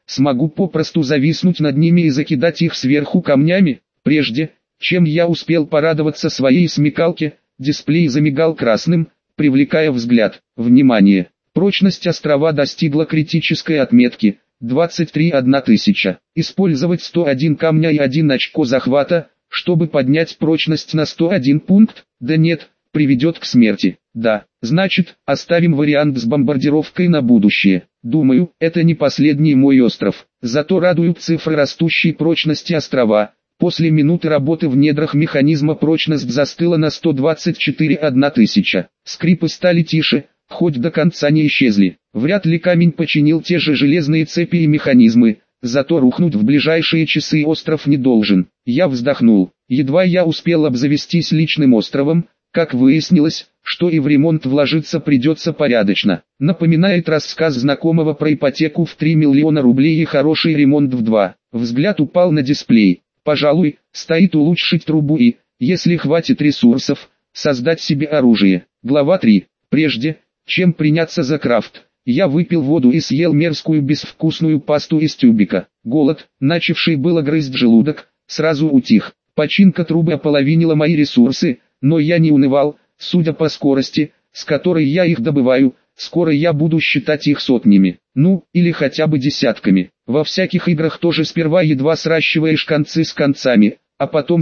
смогу попросту зависнуть над ними и закидать их сверху камнями. Прежде чем я успел порадоваться своей смекалке, дисплей замигал красным, привлекая взгляд. Внимание! Прочность острова достигла критической отметки. 23 тысяча. Использовать 101 камня и 1 очко захвата, чтобы поднять прочность на 101 пункт. Да нет, приведет к смерти. Да, значит, оставим вариант с бомбардировкой на будущее. Думаю, это не последний мой остров. Зато радуют цифры растущей прочности острова. После минуты работы в недрах механизма прочность застыла на 124 тысяча. Скрипы стали тише, хоть до конца не исчезли. Вряд ли камень починил те же железные цепи и механизмы, зато рухнуть в ближайшие часы остров не должен. Я вздохнул. Едва я успел обзавестись личным островом, как выяснилось, что и в ремонт вложиться придется порядочно. Напоминает рассказ знакомого про ипотеку в 3 миллиона рублей и хороший ремонт в 2. Взгляд упал на дисплей. Пожалуй, стоит улучшить трубу и, если хватит ресурсов, создать себе оружие. Глава 3. Прежде чем приняться за крафт, я выпил воду и съел мерзкую безвкусную пасту из тюбика. Голод, начавший было грызть желудок, сразу утих. Починка трубы ополовинила мои ресурсы, но я не унывал. Судя по скорости, с которой я их добываю, скоро я буду считать их сотнями, ну, или хотя бы десятками. Во всяких играх тоже сперва едва сращиваешь концы с концами, а потом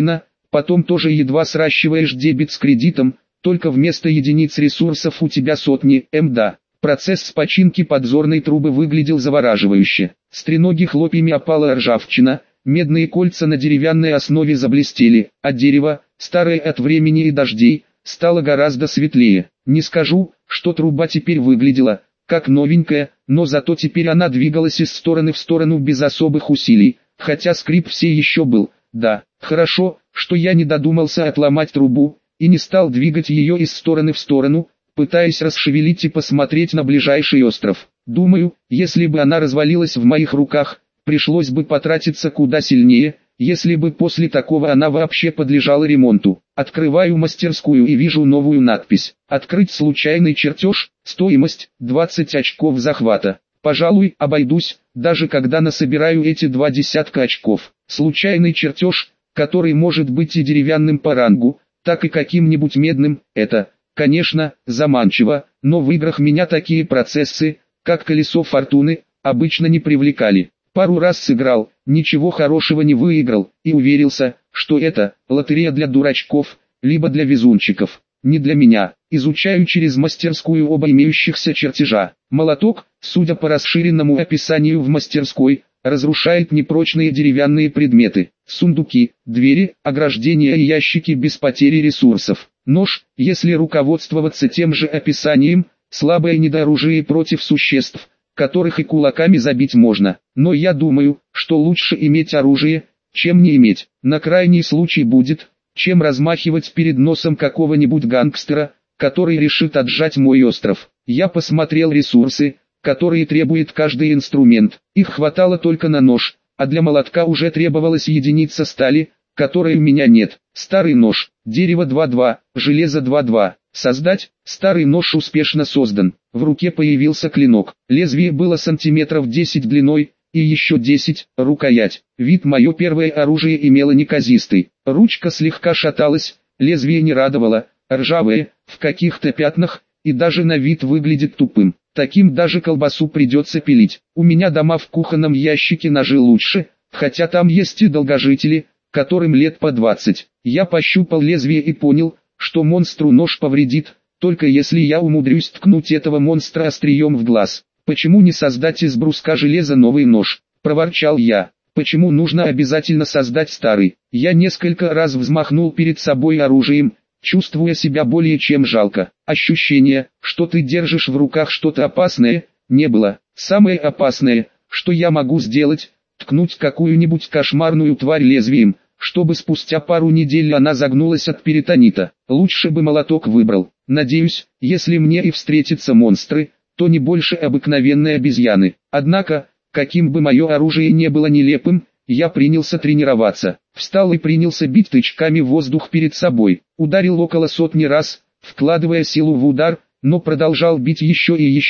потом тоже едва сращиваешь дебет с кредитом, только вместо единиц ресурсов у тебя сотни, да. Процесс с починки подзорной трубы выглядел завораживающе. С треноги хлопьями опала ржавчина, медные кольца на деревянной основе заблестели, а дерево, старое от времени и дождей, стало гораздо светлее. Не скажу, что труба теперь выглядела как новенькая, но зато теперь она двигалась из стороны в сторону без особых усилий, хотя скрип все еще был. Да, хорошо, что я не додумался отломать трубу и не стал двигать ее из стороны в сторону, пытаясь расшевелить и посмотреть на ближайший остров. Думаю, если бы она развалилась в моих руках, пришлось бы потратиться куда сильнее, если бы после такого она вообще подлежала ремонту. Открываю мастерскую и вижу новую надпись. Открыть случайный чертеж, стоимость 20 очков захвата. Пожалуй, обойдусь, даже когда насобираю эти 20 очков. Случайный чертеж, который может быть и деревянным по рангу, так и каким-нибудь медным, это, конечно, заманчиво, но в играх меня такие процессы, как колесо фортуны, обычно не привлекали. Пару раз сыграл, ничего хорошего не выиграл, и уверился, что это лотерея для дурачков, либо для везунчиков. Не для меня. Изучаю через мастерскую оба имеющихся чертежа. Молоток, судя по расширенному описанию в мастерской, разрушает непрочные деревянные предметы. Сундуки, двери, ограждения и ящики без потери ресурсов. Нож, если руководствоваться тем же описанием, слабое недооружие против существ, которых и кулаками забить можно. Но я думаю, что лучше иметь оружие, чем не иметь. На крайний случай будет, чем размахивать перед носом какого-нибудь гангстера, который решит отжать мой остров. Я посмотрел ресурсы, которые требует каждый инструмент. Их хватало только на нож, а для молотка уже требовалась единица стали, которой у меня нет. Старый нож, дерево 2-2, железо 2-2. Создать, старый нож успешно создан. В руке появился клинок. Лезвие было сантиметров 10 длиной, и еще 10, рукоять. Вид мое первое оружие имело неказистый. Ручка слегка шаталась, лезвие не радовало, ржавое, в каких-то пятнах, и даже на вид выглядит тупым. Таким даже колбасу придется пилить. У меня дома в кухонном ящике ножи лучше, хотя там есть и долгожители, которым лет по 20. Я пощупал лезвие и понял, что монстру нож повредит, только если я умудрюсь ткнуть этого монстра острием в глаз. «Почему не создать из бруска железа новый нож?» – проворчал я. «Почему нужно обязательно создать старый?» Я несколько раз взмахнул перед собой оружием, чувствуя себя более чем жалко. Ощущение, что ты держишь в руках что-то опасное, не было. Самое опасное, что я могу сделать, ткнуть какую-нибудь кошмарную тварь лезвием, чтобы спустя пару недель она загнулась от перитонита. Лучше бы молоток выбрал. Надеюсь, если мне и встретятся монстры, то не больше обыкновенной обезьяны. Однако, каким бы мое оружие не было нелепым, я принялся тренироваться. Встал и принялся бить тычками в воздух перед собой. Ударил около 100 раз, вкладывая силу в удар, но продолжал бить еще и еще,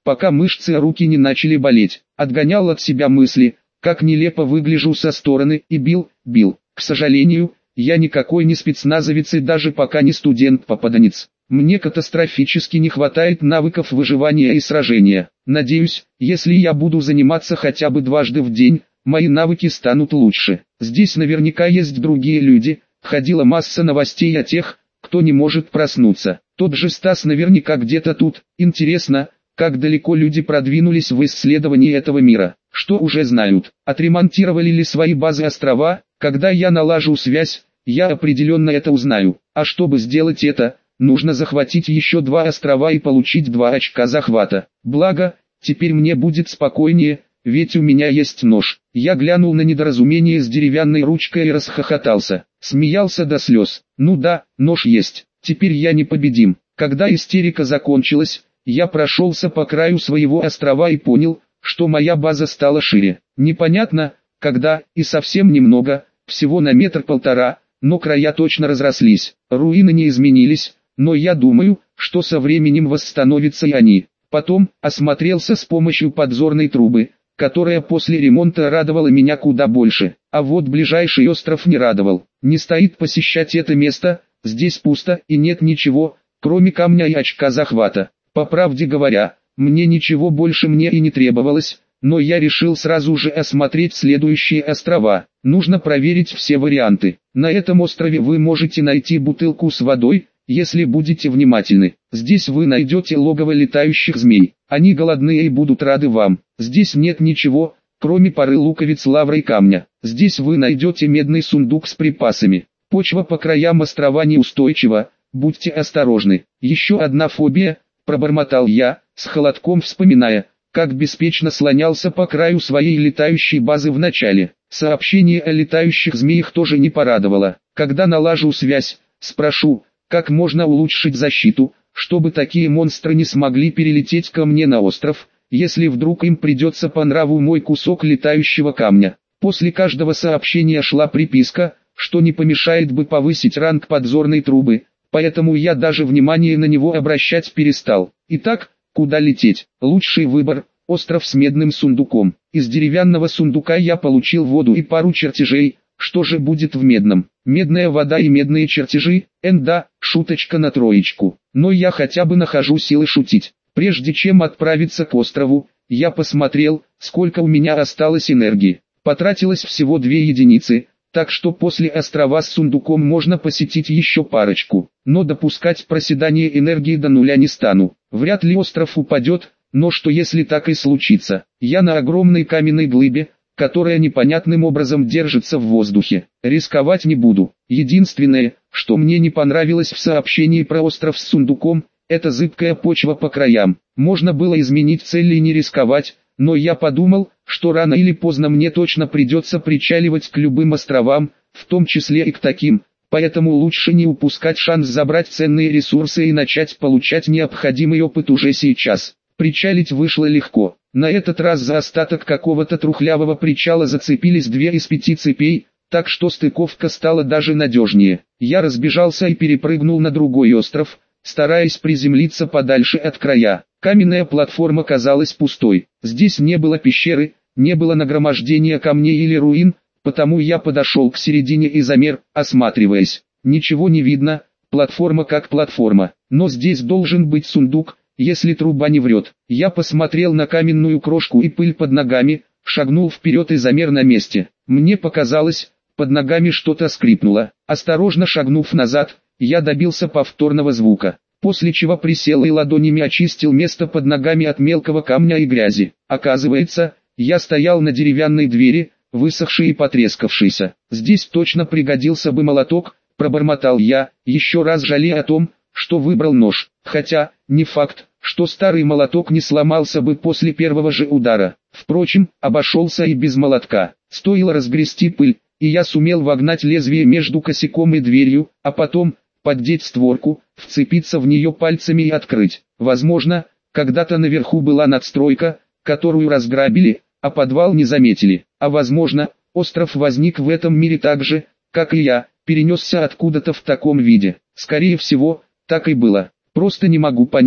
пока мышцы руки не начали болеть. Отгонял от себя мысли, как нелепо выгляжу со стороны, и бил. К сожалению, я никакой не спецназовец и даже пока не студент-попаданец. Мне катастрофически не хватает навыков выживания и сражения. Надеюсь, если я буду заниматься хотя бы дважды в день, мои навыки станут лучше. Здесь наверняка есть другие люди, ходила масса новостей о тех, кто не может проснуться. Тот же Стас наверняка где-то тут. Интересно, как далеко люди продвинулись в исследовании этого мира. Что уже знают? Отремонтировали ли свои базы острова? Когда я налажу связь, я определенно это узнаю. А чтобы сделать это, нужно захватить еще 2 острова и получить 2 очка захвата. Благо, теперь мне будет спокойнее, ведь у меня есть нож. Я глянул на недоразумение с деревянной ручкой и расхохотался. Смеялся до слез. Ну да, нож есть. Теперь я непобедим. Когда истерика закончилась, я прошелся по краю своего острова и понял, что моя база стала шире. Непонятно, когда, и совсем немного, всего на 1,5 метра, но края точно разрослись. Руины не изменились, но я думаю, что со временем восстановятся и они. Потом, осмотрелся с помощью подзорной трубы, которая после ремонта радовала меня куда больше. А вот ближайший остров не радовал. Не стоит посещать это место, здесь пусто и нет ничего, кроме камня и очка захвата. По правде говоря, мне ничего больше и не требовалось, но я решил сразу же осмотреть следующие острова. Нужно проверить все варианты. На этом острове вы можете найти бутылку с водой, если будете внимательны. Здесь вы найдете логово летающих змей. Они голодные и будут рады вам. Здесь нет ничего, кроме пары луковиц лавра и камня. Здесь вы найдете медный сундук с припасами. Почва по краям острова неустойчива, будьте осторожны. Еще одна фобия, пробормотал я, с холодком вспоминая, как беспечно слонялся по краю своей летающей базы в начале. Сообщение о летающих змеях тоже не порадовало. Когда налажу связь, спрошу, как можно улучшить защиту, чтобы такие монстры не смогли перелететь ко мне на остров, если вдруг им придется по нраву мой кусок летающего камня. После каждого сообщения шла приписка, что не помешает бы повысить ранг подзорной трубы, поэтому я даже внимание на него обращать перестал. Итак, куда лететь? Лучший выбор – остров с медным сундуком. Из деревянного сундука я получил воду и пару чертежей. Что же будет в медном? Медная вода и медные чертежи? Да, шуточка на троечку. Но я хотя бы нахожу силы шутить. Прежде чем отправиться к острову, я посмотрел, сколько у меня осталось энергии. Потратилось всего 2 единицы, так что после острова с сундуком можно посетить еще парочку. Но допускать проседание энергии до нуля не стану. Вряд ли остров упадет, но что если так и случится? Я на огромной каменной глыбе, которая непонятным образом держится в воздухе. Рисковать не буду. Единственное, что мне не понравилось в сообщении про остров с сундуком, это зыбкая почва по краям. Можно было изменить цель и не рисковать, но я подумал, что рано или поздно мне точно придется причаливать к любым островам, в том числе и к таким, поэтому лучше не упускать шанс забрать ценные ресурсы и начать получать необходимый опыт уже сейчас. Причалить вышло легко. На этот раз за остаток какого-то трухлявого причала зацепились 2 из 5 цепей, так что стыковка стала даже надежнее. Я разбежался и перепрыгнул на другой остров, стараясь приземлиться подальше от края. Каменная платформа казалась пустой. Здесь не было пещеры, не было нагромождения камней или руин, потому я подошел к середине и замер, осматриваясь. Ничего не видно, платформа как платформа, но здесь должен быть сундук, если труба не врет. Я посмотрел на каменную крошку и пыль под ногами, шагнул вперед и замер на месте. Мне показалось, под ногами что-то скрипнуло. Осторожно шагнув назад, я добился повторного звука, после чего присел и ладонями очистил место под ногами от мелкого камня и грязи. Оказывается, я стоял на деревянной двери, высохшей и потрескавшейся. Здесь точно пригодился бы молоток, пробормотал я, еще раз жалея о том, что выбрал нож. Хотя, не факт, что старый молоток не сломался бы после первого же удара. Впрочем, обошелся и без молотка. Стоило разгрести пыль, и я сумел вогнать лезвие между косяком и дверью, а потом поддеть створку, вцепиться в нее пальцами и открыть. Возможно, когда-то наверху была надстройка, которую разграбили, а подвал не заметили. А возможно, остров возник в этом мире так же, как и я, перенесся откуда-то в таком виде. Скорее всего, так и было. Просто не могу понять,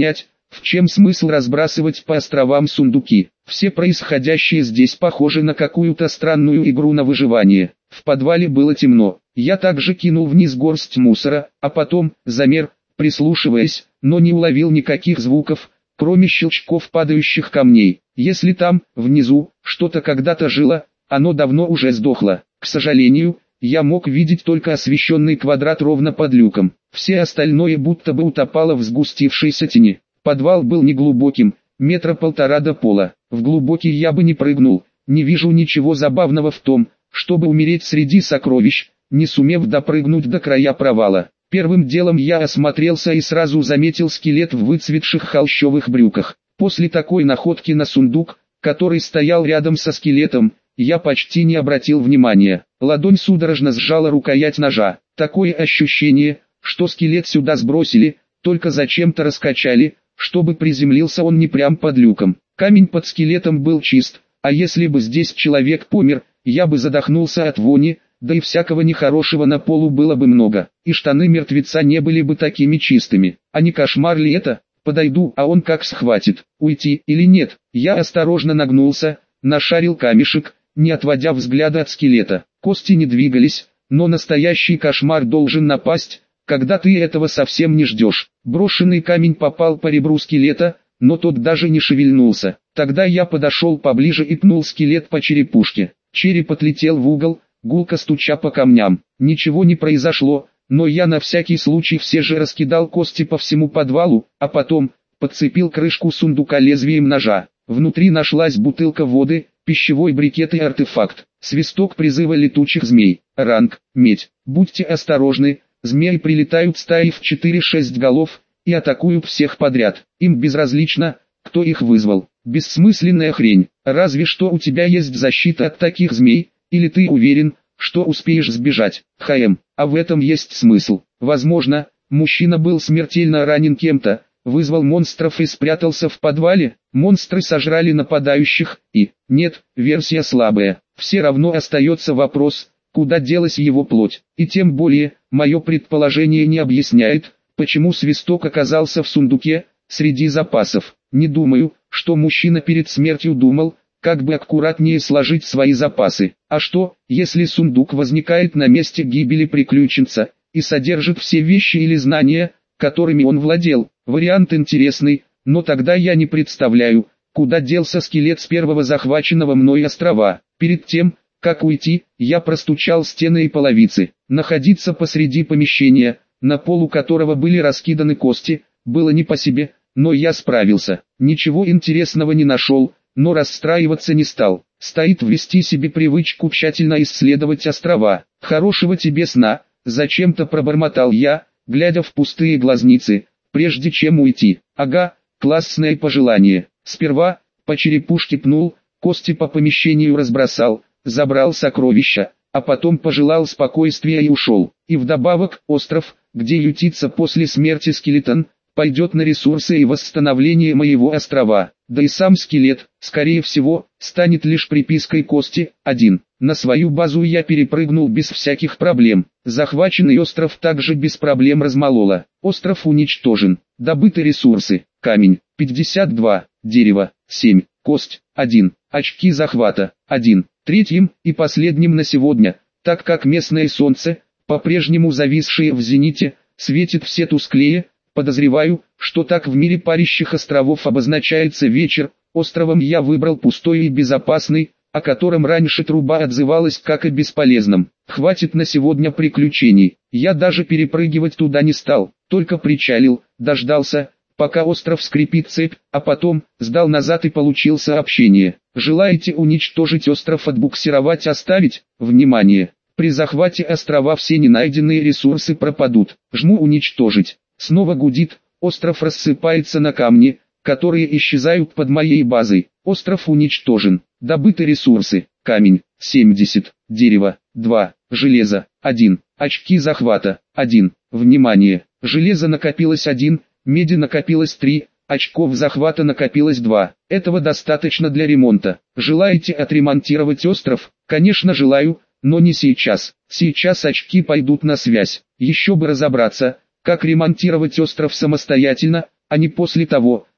в чем смысл разбрасывать по островам сундуки? Все происходящее здесь похоже на какую-то странную игру на выживание. В подвале было темно. Я также кинул вниз горсть мусора, а потом замер, прислушиваясь, но не уловил никаких звуков, кроме щелчков падающих камней. Если там, внизу, что-то когда-то жило, оно давно уже сдохло. К сожалению, я мог видеть только освещенный квадрат ровно под люком. Все остальное будто бы утопало в сгустившейся тени. Подвал был неглубоким, 1,5 метра до пола. В глубокий я бы не прыгнул. Не вижу ничего забавного в том, чтобы умереть среди сокровищ, не сумев допрыгнуть до края провала. Первым делом я осмотрелся и сразу заметил скелет в выцветших холщовых брюках. После такой находки на сундук, который стоял рядом со скелетом, я почти не обратил внимания. Ладонь судорожно сжала рукоять ножа. Такое ощущение, что скелет сюда сбросили, только зачем-то раскачали, чтобы приземлился он не прям под люком. Камень под скелетом был чист, а если бы здесь человек помер, я бы задохнулся от вони, да и всякого нехорошего на полу было бы много, и штаны мертвеца не были бы такими чистыми. А не кошмар ли это? Подойду, а он как схватит, уйти или нет? Я осторожно нагнулся, нашарил камешек, не отводя взгляда от скелета. Кости не двигались, но настоящий кошмар должен напасть, когда ты этого совсем не ждешь. Брошенный камень попал по ребру скелета, но тот даже не шевельнулся. Тогда я подошел поближе и пнул скелет по черепушке. Череп отлетел в угол, гулко стуча по камням. Ничего не произошло, но я на всякий случай все же раскидал кости по всему подвалу, а потом подцепил крышку сундука лезвием ножа. Внутри нашлась бутылка воды, пищевой брикет и артефакт. Свисток призыва летучих змей. Ранг – медь. Будьте осторожны, змеи прилетают стаей в 4-6 голов и атакуют всех подряд. Им безразлично, кто их вызвал. Бессмысленная хрень. Разве что у тебя есть защита от таких змей, или ты уверен, что успеешь сбежать. А в этом есть смысл. Возможно, мужчина был смертельно ранен кем-то, вызвал монстров и спрятался в подвале. Монстры сожрали нападающих, и, нет, версия слабая. Все равно остается вопрос, куда делась его плоть. И тем более, мое предположение не объясняет, почему свисток оказался в сундуке, среди запасов. Не думаю, что мужчина перед смертью думал, как бы аккуратнее сложить свои запасы. А что, если сундук возникает на месте гибели приключенца, и содержит все вещи или знания, которыми он владел? Вариант интересный, но тогда я не представляю, куда делся скелет с первого захваченного мной острова. Перед тем, как уйти, я простучал стены и половицы. Находиться посреди помещения, на полу которого были раскиданы кости, было не по себе, но я справился. Ничего интересного не нашел, но расстраиваться не стал. Стоит ввести себе привычку тщательно исследовать острова. Хорошего тебе сна, зачем-то пробормотал я, глядя в пустые глазницы, прежде чем уйти. Ага, классное пожелание. Сперва по черепушке пнул, кости по помещению разбросал, забрал сокровища, а потом пожелал спокойствия и ушел. И вдобавок, остров, где ютится после смерти скелетон, пойдет на ресурсы и восстановление моего острова. Да и сам скелет, скорее всего, станет лишь припиской кости. 1. На свою базу я перепрыгнул без всяких проблем. Захваченный остров также без проблем размололо. Остров уничтожен. Добыты ресурсы. Камень. 52. Дерево. 7. Кость. 1. Очки захвата. 1. Третьим и последним на сегодня, так как местное солнце, по-прежнему зависшее в зените, светит все тусклее. Подозреваю, что так в мире парящих островов обозначается вечер. Островом я выбрал пустой и безопасный, о котором раньше труба отзывалась как о бесполезном. Хватит на сегодня приключений. Я даже перепрыгивать туда не стал, только причалил, дождался, пока остров скрипит цепь, а потом сдал назад и получил сообщение. Желаете уничтожить остров, отбуксировать, оставить? Внимание! При захвате острова все ненайденные ресурсы пропадут. Жму уничтожить. Снова гудит, остров рассыпается на камни, которые исчезают под моей базой. Остров уничтожен. Добыты ресурсы. Камень, 70, дерево, 2, железо, 1, очки захвата, 1. Внимание! Железо накопилось 1, меди накопилось 3, очков захвата накопилось 2. Этого достаточно для ремонта. Желаете отремонтировать остров? Конечно желаю, но не сейчас. Сейчас очки пойдут на связь. Еще бы разобраться, как ремонтировать остров самостоятельно, а не после того,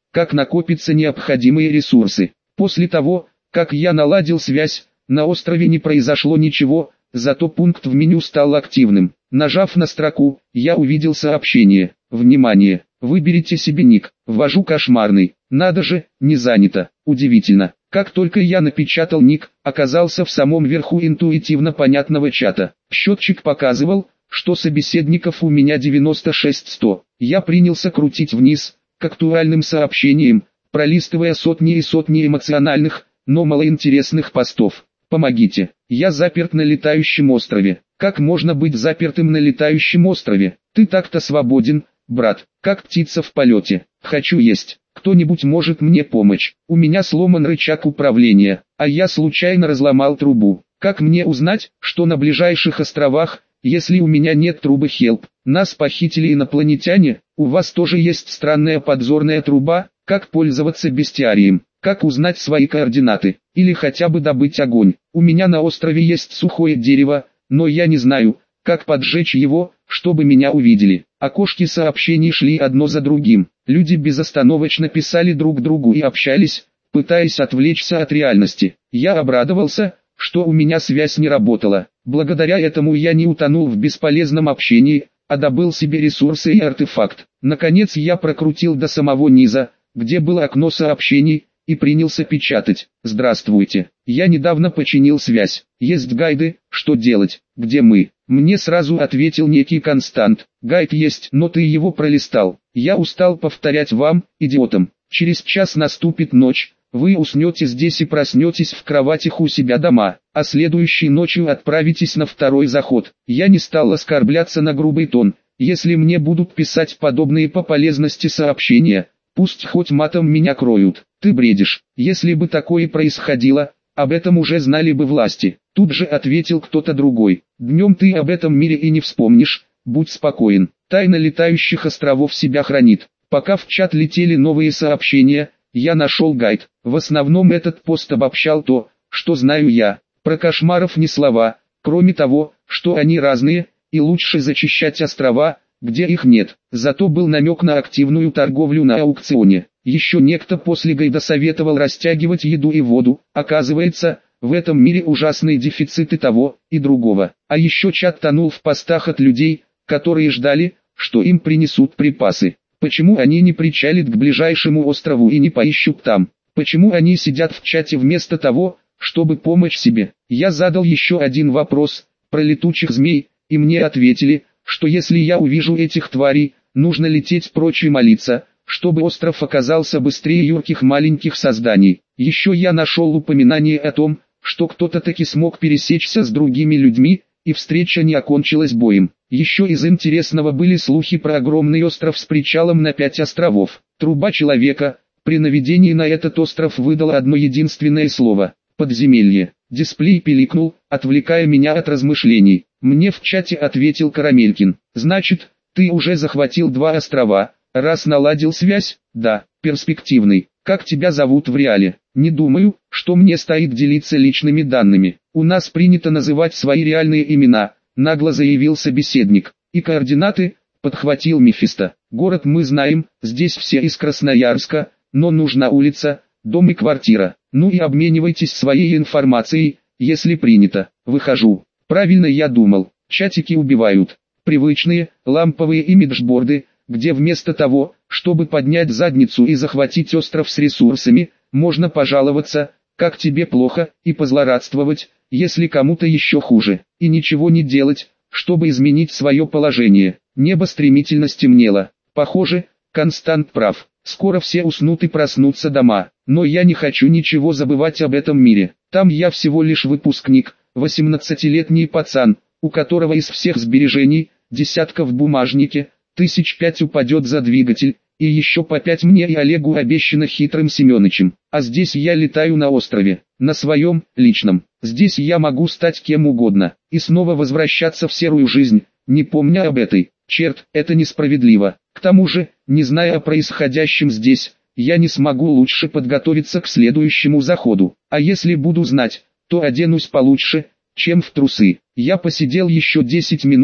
как накопятся необходимые ресурсы. После того, как я наладил связь, на острове не произошло ничего, зато пункт в меню стал активным. Нажав на строку, я увидел сообщение. Внимание! Выберите себе ник. Ввожу кошмарный. Надо же, не занято. Удивительно. Как только я напечатал ник, оказался в самом верху интуитивно понятного чата. Счетчик показывал, что собеседников у меня 96-100. Я принялся крутить вниз, к актуальным сообщениям, пролистывая сотни и сотни эмоциональных, но малоинтересных постов. Помогите, я заперт на летающем острове. Как можно быть запертым на летающем острове? Ты так-то свободен, брат, как птица в полете. Хочу есть. Кто-нибудь может мне помочь? У меня сломан рычаг управления, а я случайно разломал трубу. Как мне узнать, что на ближайших островах, если у меня нет трубы HELP? Нас похитили инопланетяне? У вас тоже есть странная подзорная труба? Как пользоваться бестиарием? Как узнать свои координаты? Или хотя бы добыть огонь? У меня на острове есть сухое дерево, но я не знаю, как поджечь его, чтобы меня увидели. Окошки сообщений шли одно за другим. Люди безостановочно писали друг другу и общались, пытаясь отвлечься от реальности. Я обрадовался, что у меня связь не работала. Благодаря этому я не утонул в бесполезном общении, а добыл себе ресурсы и артефакт. Наконец я прокрутил до самого низа, где было окно сообщений, и принялся печатать. Здравствуйте, я недавно починил связь. Есть гайды, что делать, где мы? Мне сразу ответил некий Констант. Гайд есть, но ты его пролистал. Я устал повторять вам, идиотам. Через час наступит ночь, вы уснете здесь и проснетесь в кроватях у себя дома, а следующей ночью отправитесь на второй заход. Я не стал оскорбляться на грубый тон. Если мне будут писать подобные по полезности сообщения, пусть хоть матом меня кроют. Ты бредишь. Если бы такое происходило, об этом уже знали бы власти. Тут же ответил кто-то другой. Днем ты об этом мире и не вспомнишь, будь спокоен. Тайна летающих островов себя хранит. Пока в чат летели новые сообщения, я нашел гайд. В основном этот пост обобщал то, что знаю я. Про кошмаров ни слова, кроме того, что они разные, и лучше зачищать острова, где их нет. Зато был намек на активную торговлю на аукционе. Еще некто после гайда советовал растягивать еду и воду. Оказывается, в этом мире ужасный дефицит и того, и другого. А еще чат тонул в постах от людей, которые ждали, что им принесут припасы. Почему они не причалят к ближайшему острову и не поищут там? Почему они сидят в чате вместо того, чтобы помочь себе? Я задал еще один вопрос, про летучих змей, и мне ответили, что если я увижу этих тварей, нужно лететь прочь и молиться, чтобы остров оказался быстрее юрких маленьких созданий. Еще я нашел упоминание о том, что кто-то таки смог пересечься с другими людьми, и встреча не окончилась боем. Еще из интересного были слухи про огромный остров с причалом на 5 островов. Труба человека, при наведении на этот остров выдала одно единственное слово – подземелье. Дисплей пиликнул, отвлекая меня от размышлений. Мне в чате ответил Карамелькин. Значит, ты уже захватил 2 острова, раз наладил связь? Да, перспективный. Как тебя зовут в реале? Не думаю, что мне стоит делиться личными данными. У нас принято называть свои реальные имена, нагло заявил собеседник. И координаты, подхватил Мефисто. Город мы знаем, здесь все из Красноярска, но нужна улица, дом и квартира. Ну и обменивайтесь своей информацией, если принято. Выхожу. Правильно я думал, чатики убивают. Привычные, ламповые имиджборды, где вместо того, чтобы поднять задницу и захватить остров с ресурсами, можно пожаловаться, как тебе плохо, и позлорадствовать, если кому-то еще хуже, и ничего не делать, чтобы изменить свое положение. Небо стремительно стемнело. Похоже, Констант прав. Скоро все уснут и проснутся дома. Но я не хочу ничего забывать об этом мире. Там я всего лишь выпускник, 18-летний пацан, у которого из всех сбережений, десятка в бумажнике, 1005 упадет за двигатель, и еще по 5 мне и Олегу обещано хитрым Семенычем. А здесь я летаю на острове, на своем, личном. Здесь я могу стать кем угодно, и снова возвращаться в серую жизнь, не помня об этой. Черт, это несправедливо. К тому же, не зная о происходящем здесь, я не смогу лучше подготовиться к следующему заходу. А если буду знать, то оденусь получше, чем в трусы. Я посидел еще 10 минут,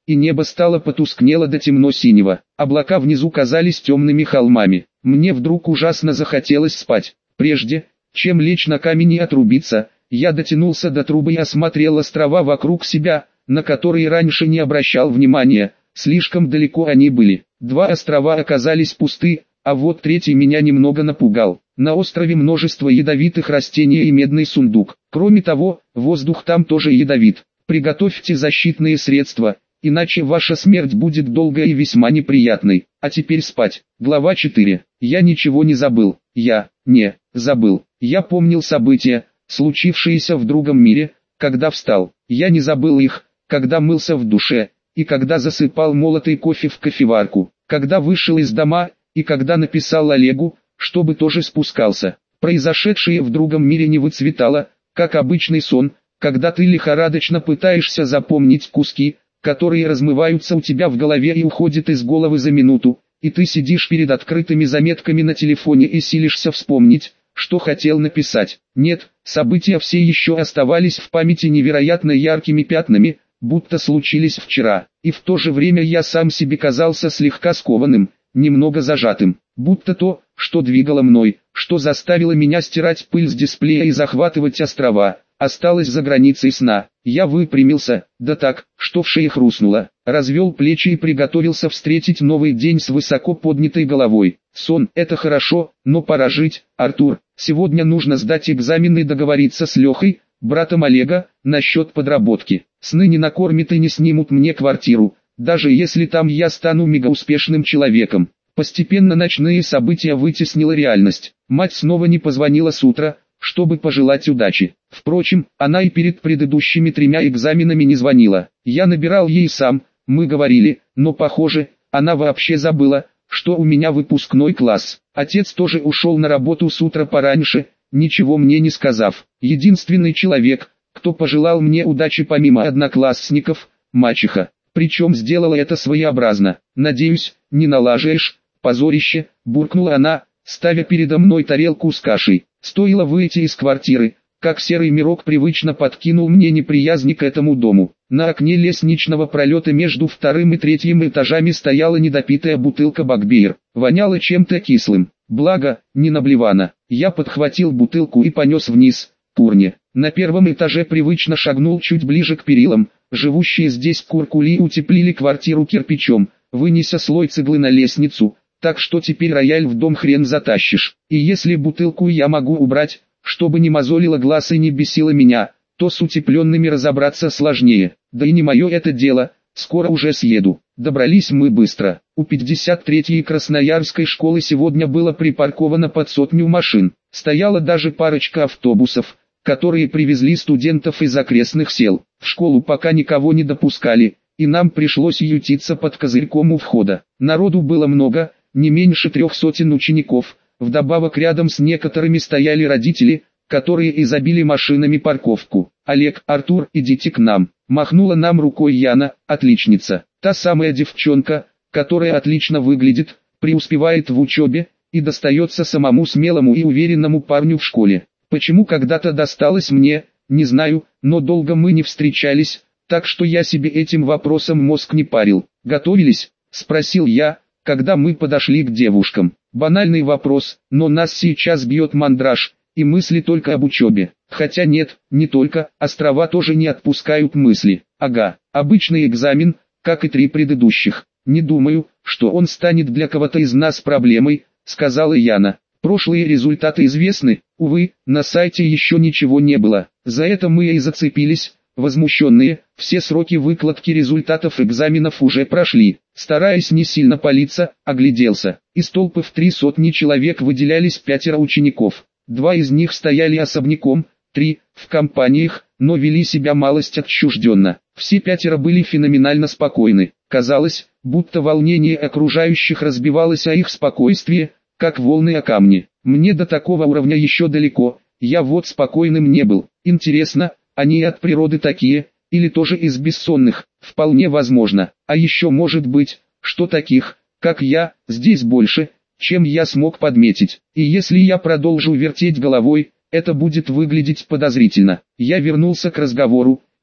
и небо стало потускнело до темно-синего. Облака внизу казались темными холмами. Мне вдруг ужасно захотелось спать. Прежде, чем лечь на камень и отрубиться, я дотянулся до трубы и осмотрел острова вокруг себя, на которые раньше не обращал внимания, слишком далеко они были. 2 острова оказались пусты, а вот третий меня немного напугал. На острове множество ядовитых растений и медный сундук. Кроме того, воздух там тоже ядовит. Приготовьте защитные средства, иначе ваша смерть будет долгой и весьма неприятной. А теперь спать. Глава 4. Я ничего не забыл. Я не забыл. Я помнил события, случившиеся в другом мире, когда встал. Я не забыл их, когда мылся в душе, и когда засыпал молотый кофе в кофеварку, когда вышел из дома, и когда написал Олегу, чтобы тоже спускался. Произошедшее в другом мире не выцветало, как обычный сон, когда ты лихорадочно пытаешься запомнить куски, которые размываются у тебя в голове и уходят из головы за минуту, и ты сидишь перед открытыми заметками на телефоне и силишься вспомнить, что хотел написать. Нет, события все еще оставались в памяти невероятно яркими пятнами, будто случились вчера, и в то же время я сам себе казался слегка скованным, немного зажатым, будто то, что двигало мной, что заставило меня стирать пыль с дисплея и захватывать острова, осталось за границей сна. Я выпрямился, да так, что в шее хрустнуло, развел плечи и приготовился встретить новый день с высоко поднятой головой. Сон – это хорошо, но пора жить, Артур. Сегодня нужно сдать экзамен и договориться с Лехой, братом Олега, насчет подработки. Сны не накормят и не снимут мне квартиру, даже если там я стану мегауспешным человеком. Постепенно ночные события вытеснила реальность. Мать снова не позвонила с утра, чтобы пожелать удачи. Впрочем, она и перед предыдущими 3 экзаменами не звонила. Я набирал ей сам, мы говорили, но похоже, она вообще забыла, что у меня выпускной класс. Отец тоже ушел на работу с утра пораньше, ничего мне не сказав. Единственный человек, кто пожелал мне удачи помимо одноклассников, мачеха. Причем сделала это своеобразно. «Надеюсь, не налажаешь, позорище», — буркнула она, ставя передо мной тарелку с кашей. Стоило выйти из квартиры, как серый мирок привычно подкинул мне неприязни к этому дому. На окне лестничного пролета между 2-м и 3-м этажами стояла недопитая бутылка Бакбир. Воняло чем-то кислым. Благо, не наблевано. Я подхватил бутылку и понес вниз, к урне. На 1-м этаже привычно шагнул чуть ближе к перилам. Живущие здесь куркули утеплили квартиру кирпичом, вынеся слой цеглы на лестницу, так что теперь рояль в дом хрен затащишь. И если бутылку я могу убрать, чтобы не мозолило глаз и не бесило меня, то с утепленными разобраться сложнее. Да и не мое это дело, скоро уже съеду. Добрались мы быстро. У 53-й Красноярской школы сегодня было припарковано под 100 машин. Стояла даже парочка автобусов, которые привезли студентов из окрестных сел. В школу пока никого не допускали, и нам пришлось ютиться под козырьком у входа. Народу было много, не меньше 300 учеников, вдобавок рядом с некоторыми стояли родители, которые и забили машинами парковку. «Олег, Артур, идите к нам», — махнула нам рукой Яна, отличница. Та самая девчонка, которая отлично выглядит, преуспевает в учебе, и достается самому смелому и уверенному парню в школе. Почему когда-то досталось мне, не знаю, но долго мы не встречались, так что я себе этим вопросом мозг не парил. «Готовились?» — спросил я, когда мы подошли к девушкам. Банальный вопрос, но нас сейчас бьет мандраж, и мысли только об учебе. Хотя нет, не только, острова тоже не отпускают мысли. Ага, обычный экзамен, как и 3 предыдущих. «Не думаю, что он станет для кого-то из нас проблемой», — сказала Яна. «Прошлые результаты известны, увы, на сайте еще ничего не было. За это мы и зацепились, возмущенные, все сроки выкладки результатов экзаменов уже прошли». Стараясь не сильно палиться, огляделся. Из толпы в 300 человек выделялись 5 учеников. 2 из них стояли особняком, 3 – в компаниях, но вели себя малость отчужденно. Все 5 были феноменально спокойны. Казалось, будто волнение окружающих разбивалось о их спокойствие, как волны о камни. Мне до такого уровня еще далеко, я вот спокойным не был. Интересно, они от природы такие, или тоже из бессонных? Вполне возможно. А еще может быть, что таких, как я, здесь больше, чем я смог подметить. И если я продолжу вертеть головой, это будет выглядеть подозрительно. Я вернулся к разговору,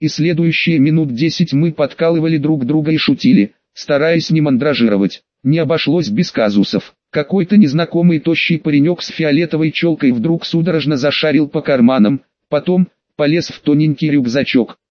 И следующие минут 10 мы подкалывали друг друга и шутили, стараясь не мандражировать. Не обошлось без казусов. Какой-то незнакомый тощий паренек с фиолетовой челкой вдруг судорожно зашарил по карманам, потом полез в тоненький рюкзачок.